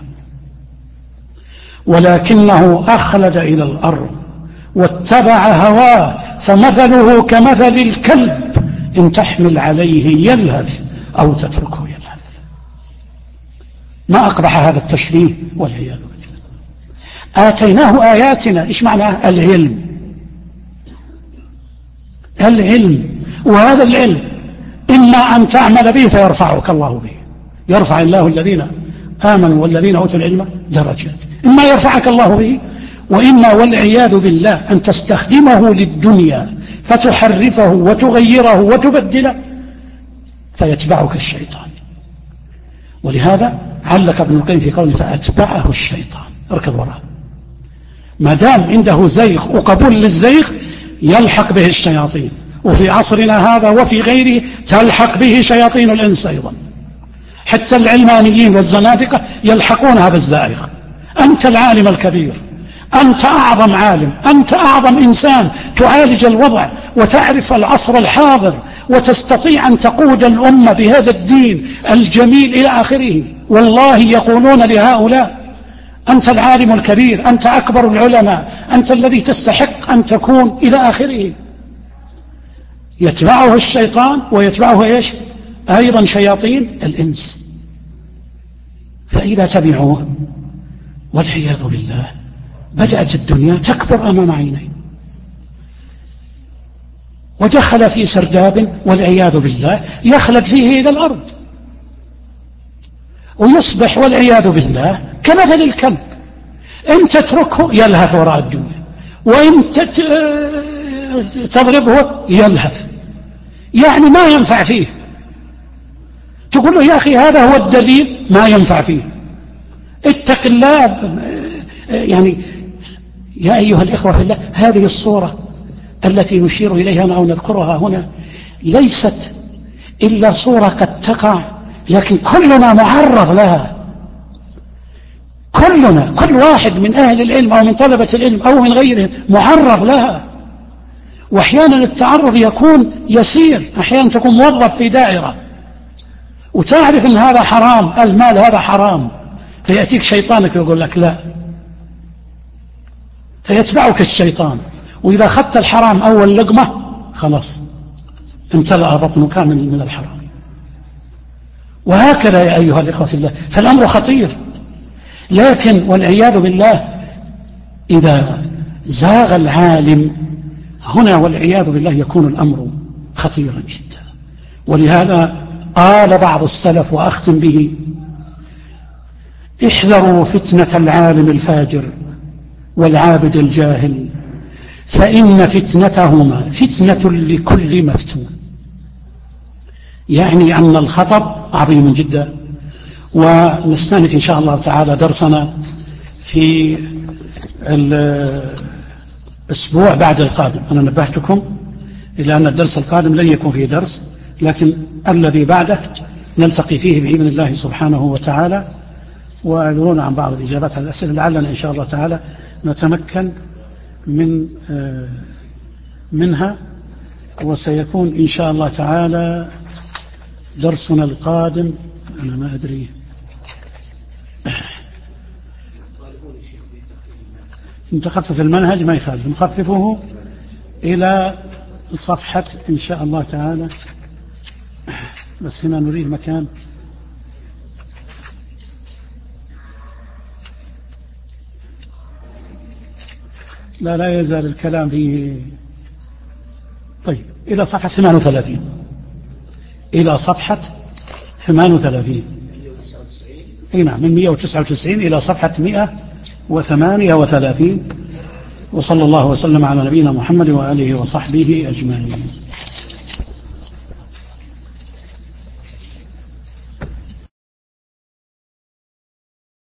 ولكنه أخلد إلى الأرض واتبع هواه فمثله كمثل الكلب إن تحمل عليه يلهث أو تتركه يلهث. ما أقبح هذا التشبيه والعياذ بالله. آتيناه آياتنا، إيش معنى العلم، وهذا العلم إما أن تعمل به فيرفعك الله به، يرفع الله الذين آمنوا والذين أوتوا العلم درجات، إما يرفعك الله به، وإما والعياذ بالله أن تستخدمه للدنيا فتحرفه وتغيره وتبدله فيتبعك الشيطان. ولهذا علق ابن القيم في قوله فأتبعه الشيطان، اركض وراه، ما دام عنده زيغ وقبول للزيغ يلحق به الشياطين، وفي عصرنا هذا وفي غيره تلحق به شياطين الإنس أيضا، حتى العلمانيين والزنادقة يلحقون هذا الزائغ. أنت العالم الكبير، أنت أعظم عالم، أنت أعظم إنسان تعالج الوضع وتعرف العصر الحاضر وتستطيع أن تقود الأمة بهذا الدين الجميل إلى آخره. والله يقولون لهؤلاء أنت العالم الكبير، أنت أكبر العلماء، أنت الذي تستحق أن تكون إلى آخره. يتبعه الشيطان ويتبعه إيش أيضا شياطين الإنس، فإذا تبعوه والعياذ بالله بدأت الدنيا تكبر أمام عينيه، ودخل في سرداب والعياذ بالله يخلد فيه إلى الأرض، ويصبح والعياذ بالله كمثل الكلب، إن تتركه يلهث وراء الدنيا، وإن تضربه يلهث، يعني ما ينفع فيه. تقول له يا أخي هذا هو الدليل، ما ينفع فيه، اتق الله. يعني يا أيها الإخوة في الله، هذه الصورة التي نشير إليها أو نذكرها هنا ليست إلا صورة قد تقع، لكن كلنا معرض لها، كلنا، كل واحد من أهل العلم أو من طلبة العلم أو من غيرهم معرض لها. وأحيانا التعرض يكون يسير، أحيانا تكون موظف في دائرة وتعرف أن هذا حرام، المال هذا حرام، فيأتيك شيطانك ويقول لك لا، فيتبعك الشيطان، وإذا أخذت الحرام أول لقمة خلاص امتلأ بطنك من الحرام، وهكذا يا أيها الإخوة في الله، فالأمر خطير. لكن والعياذ بالله إذا زاغ العالم هنا والعياذ بالله يكون الأمر خطيرا جدا. ولهذا قال بعض السلف وأختم به: احذروا فتنة العالم الفاجر والعابد الجاهل، فإن فتنتهما فتنة لكل مفتون. يعني أن الخطر عظيم جدا. ونستأنف إن شاء الله تعالى درسنا في الأسبوع بعد القادم. أنا نبهتكم إلى أن الدرس القادم لن يكون فيه درس، لكن الذي بعده نلتقي فيه بإذن الله سبحانه وتعالى. وأعذرونا عن بعض الإجابات على الأسئلة، لعلنا إن شاء الله تعالى نتمكن منها. وسيكون إن شاء الله تعالى درسنا القادم، أنا ما أدري، نخفف المنهج ما يخالف، نخففه إلى صفحة إن شاء الله تعالى. بس هنا نريد مكان. لا يزال الكلام فيه. طيب إلى صفحة 38، إلى صفحة 38. أي نعم، من 199 إلى صفحة 138. وصلى الله وسلم على نبينا محمد وآله وصحبه أجمعين.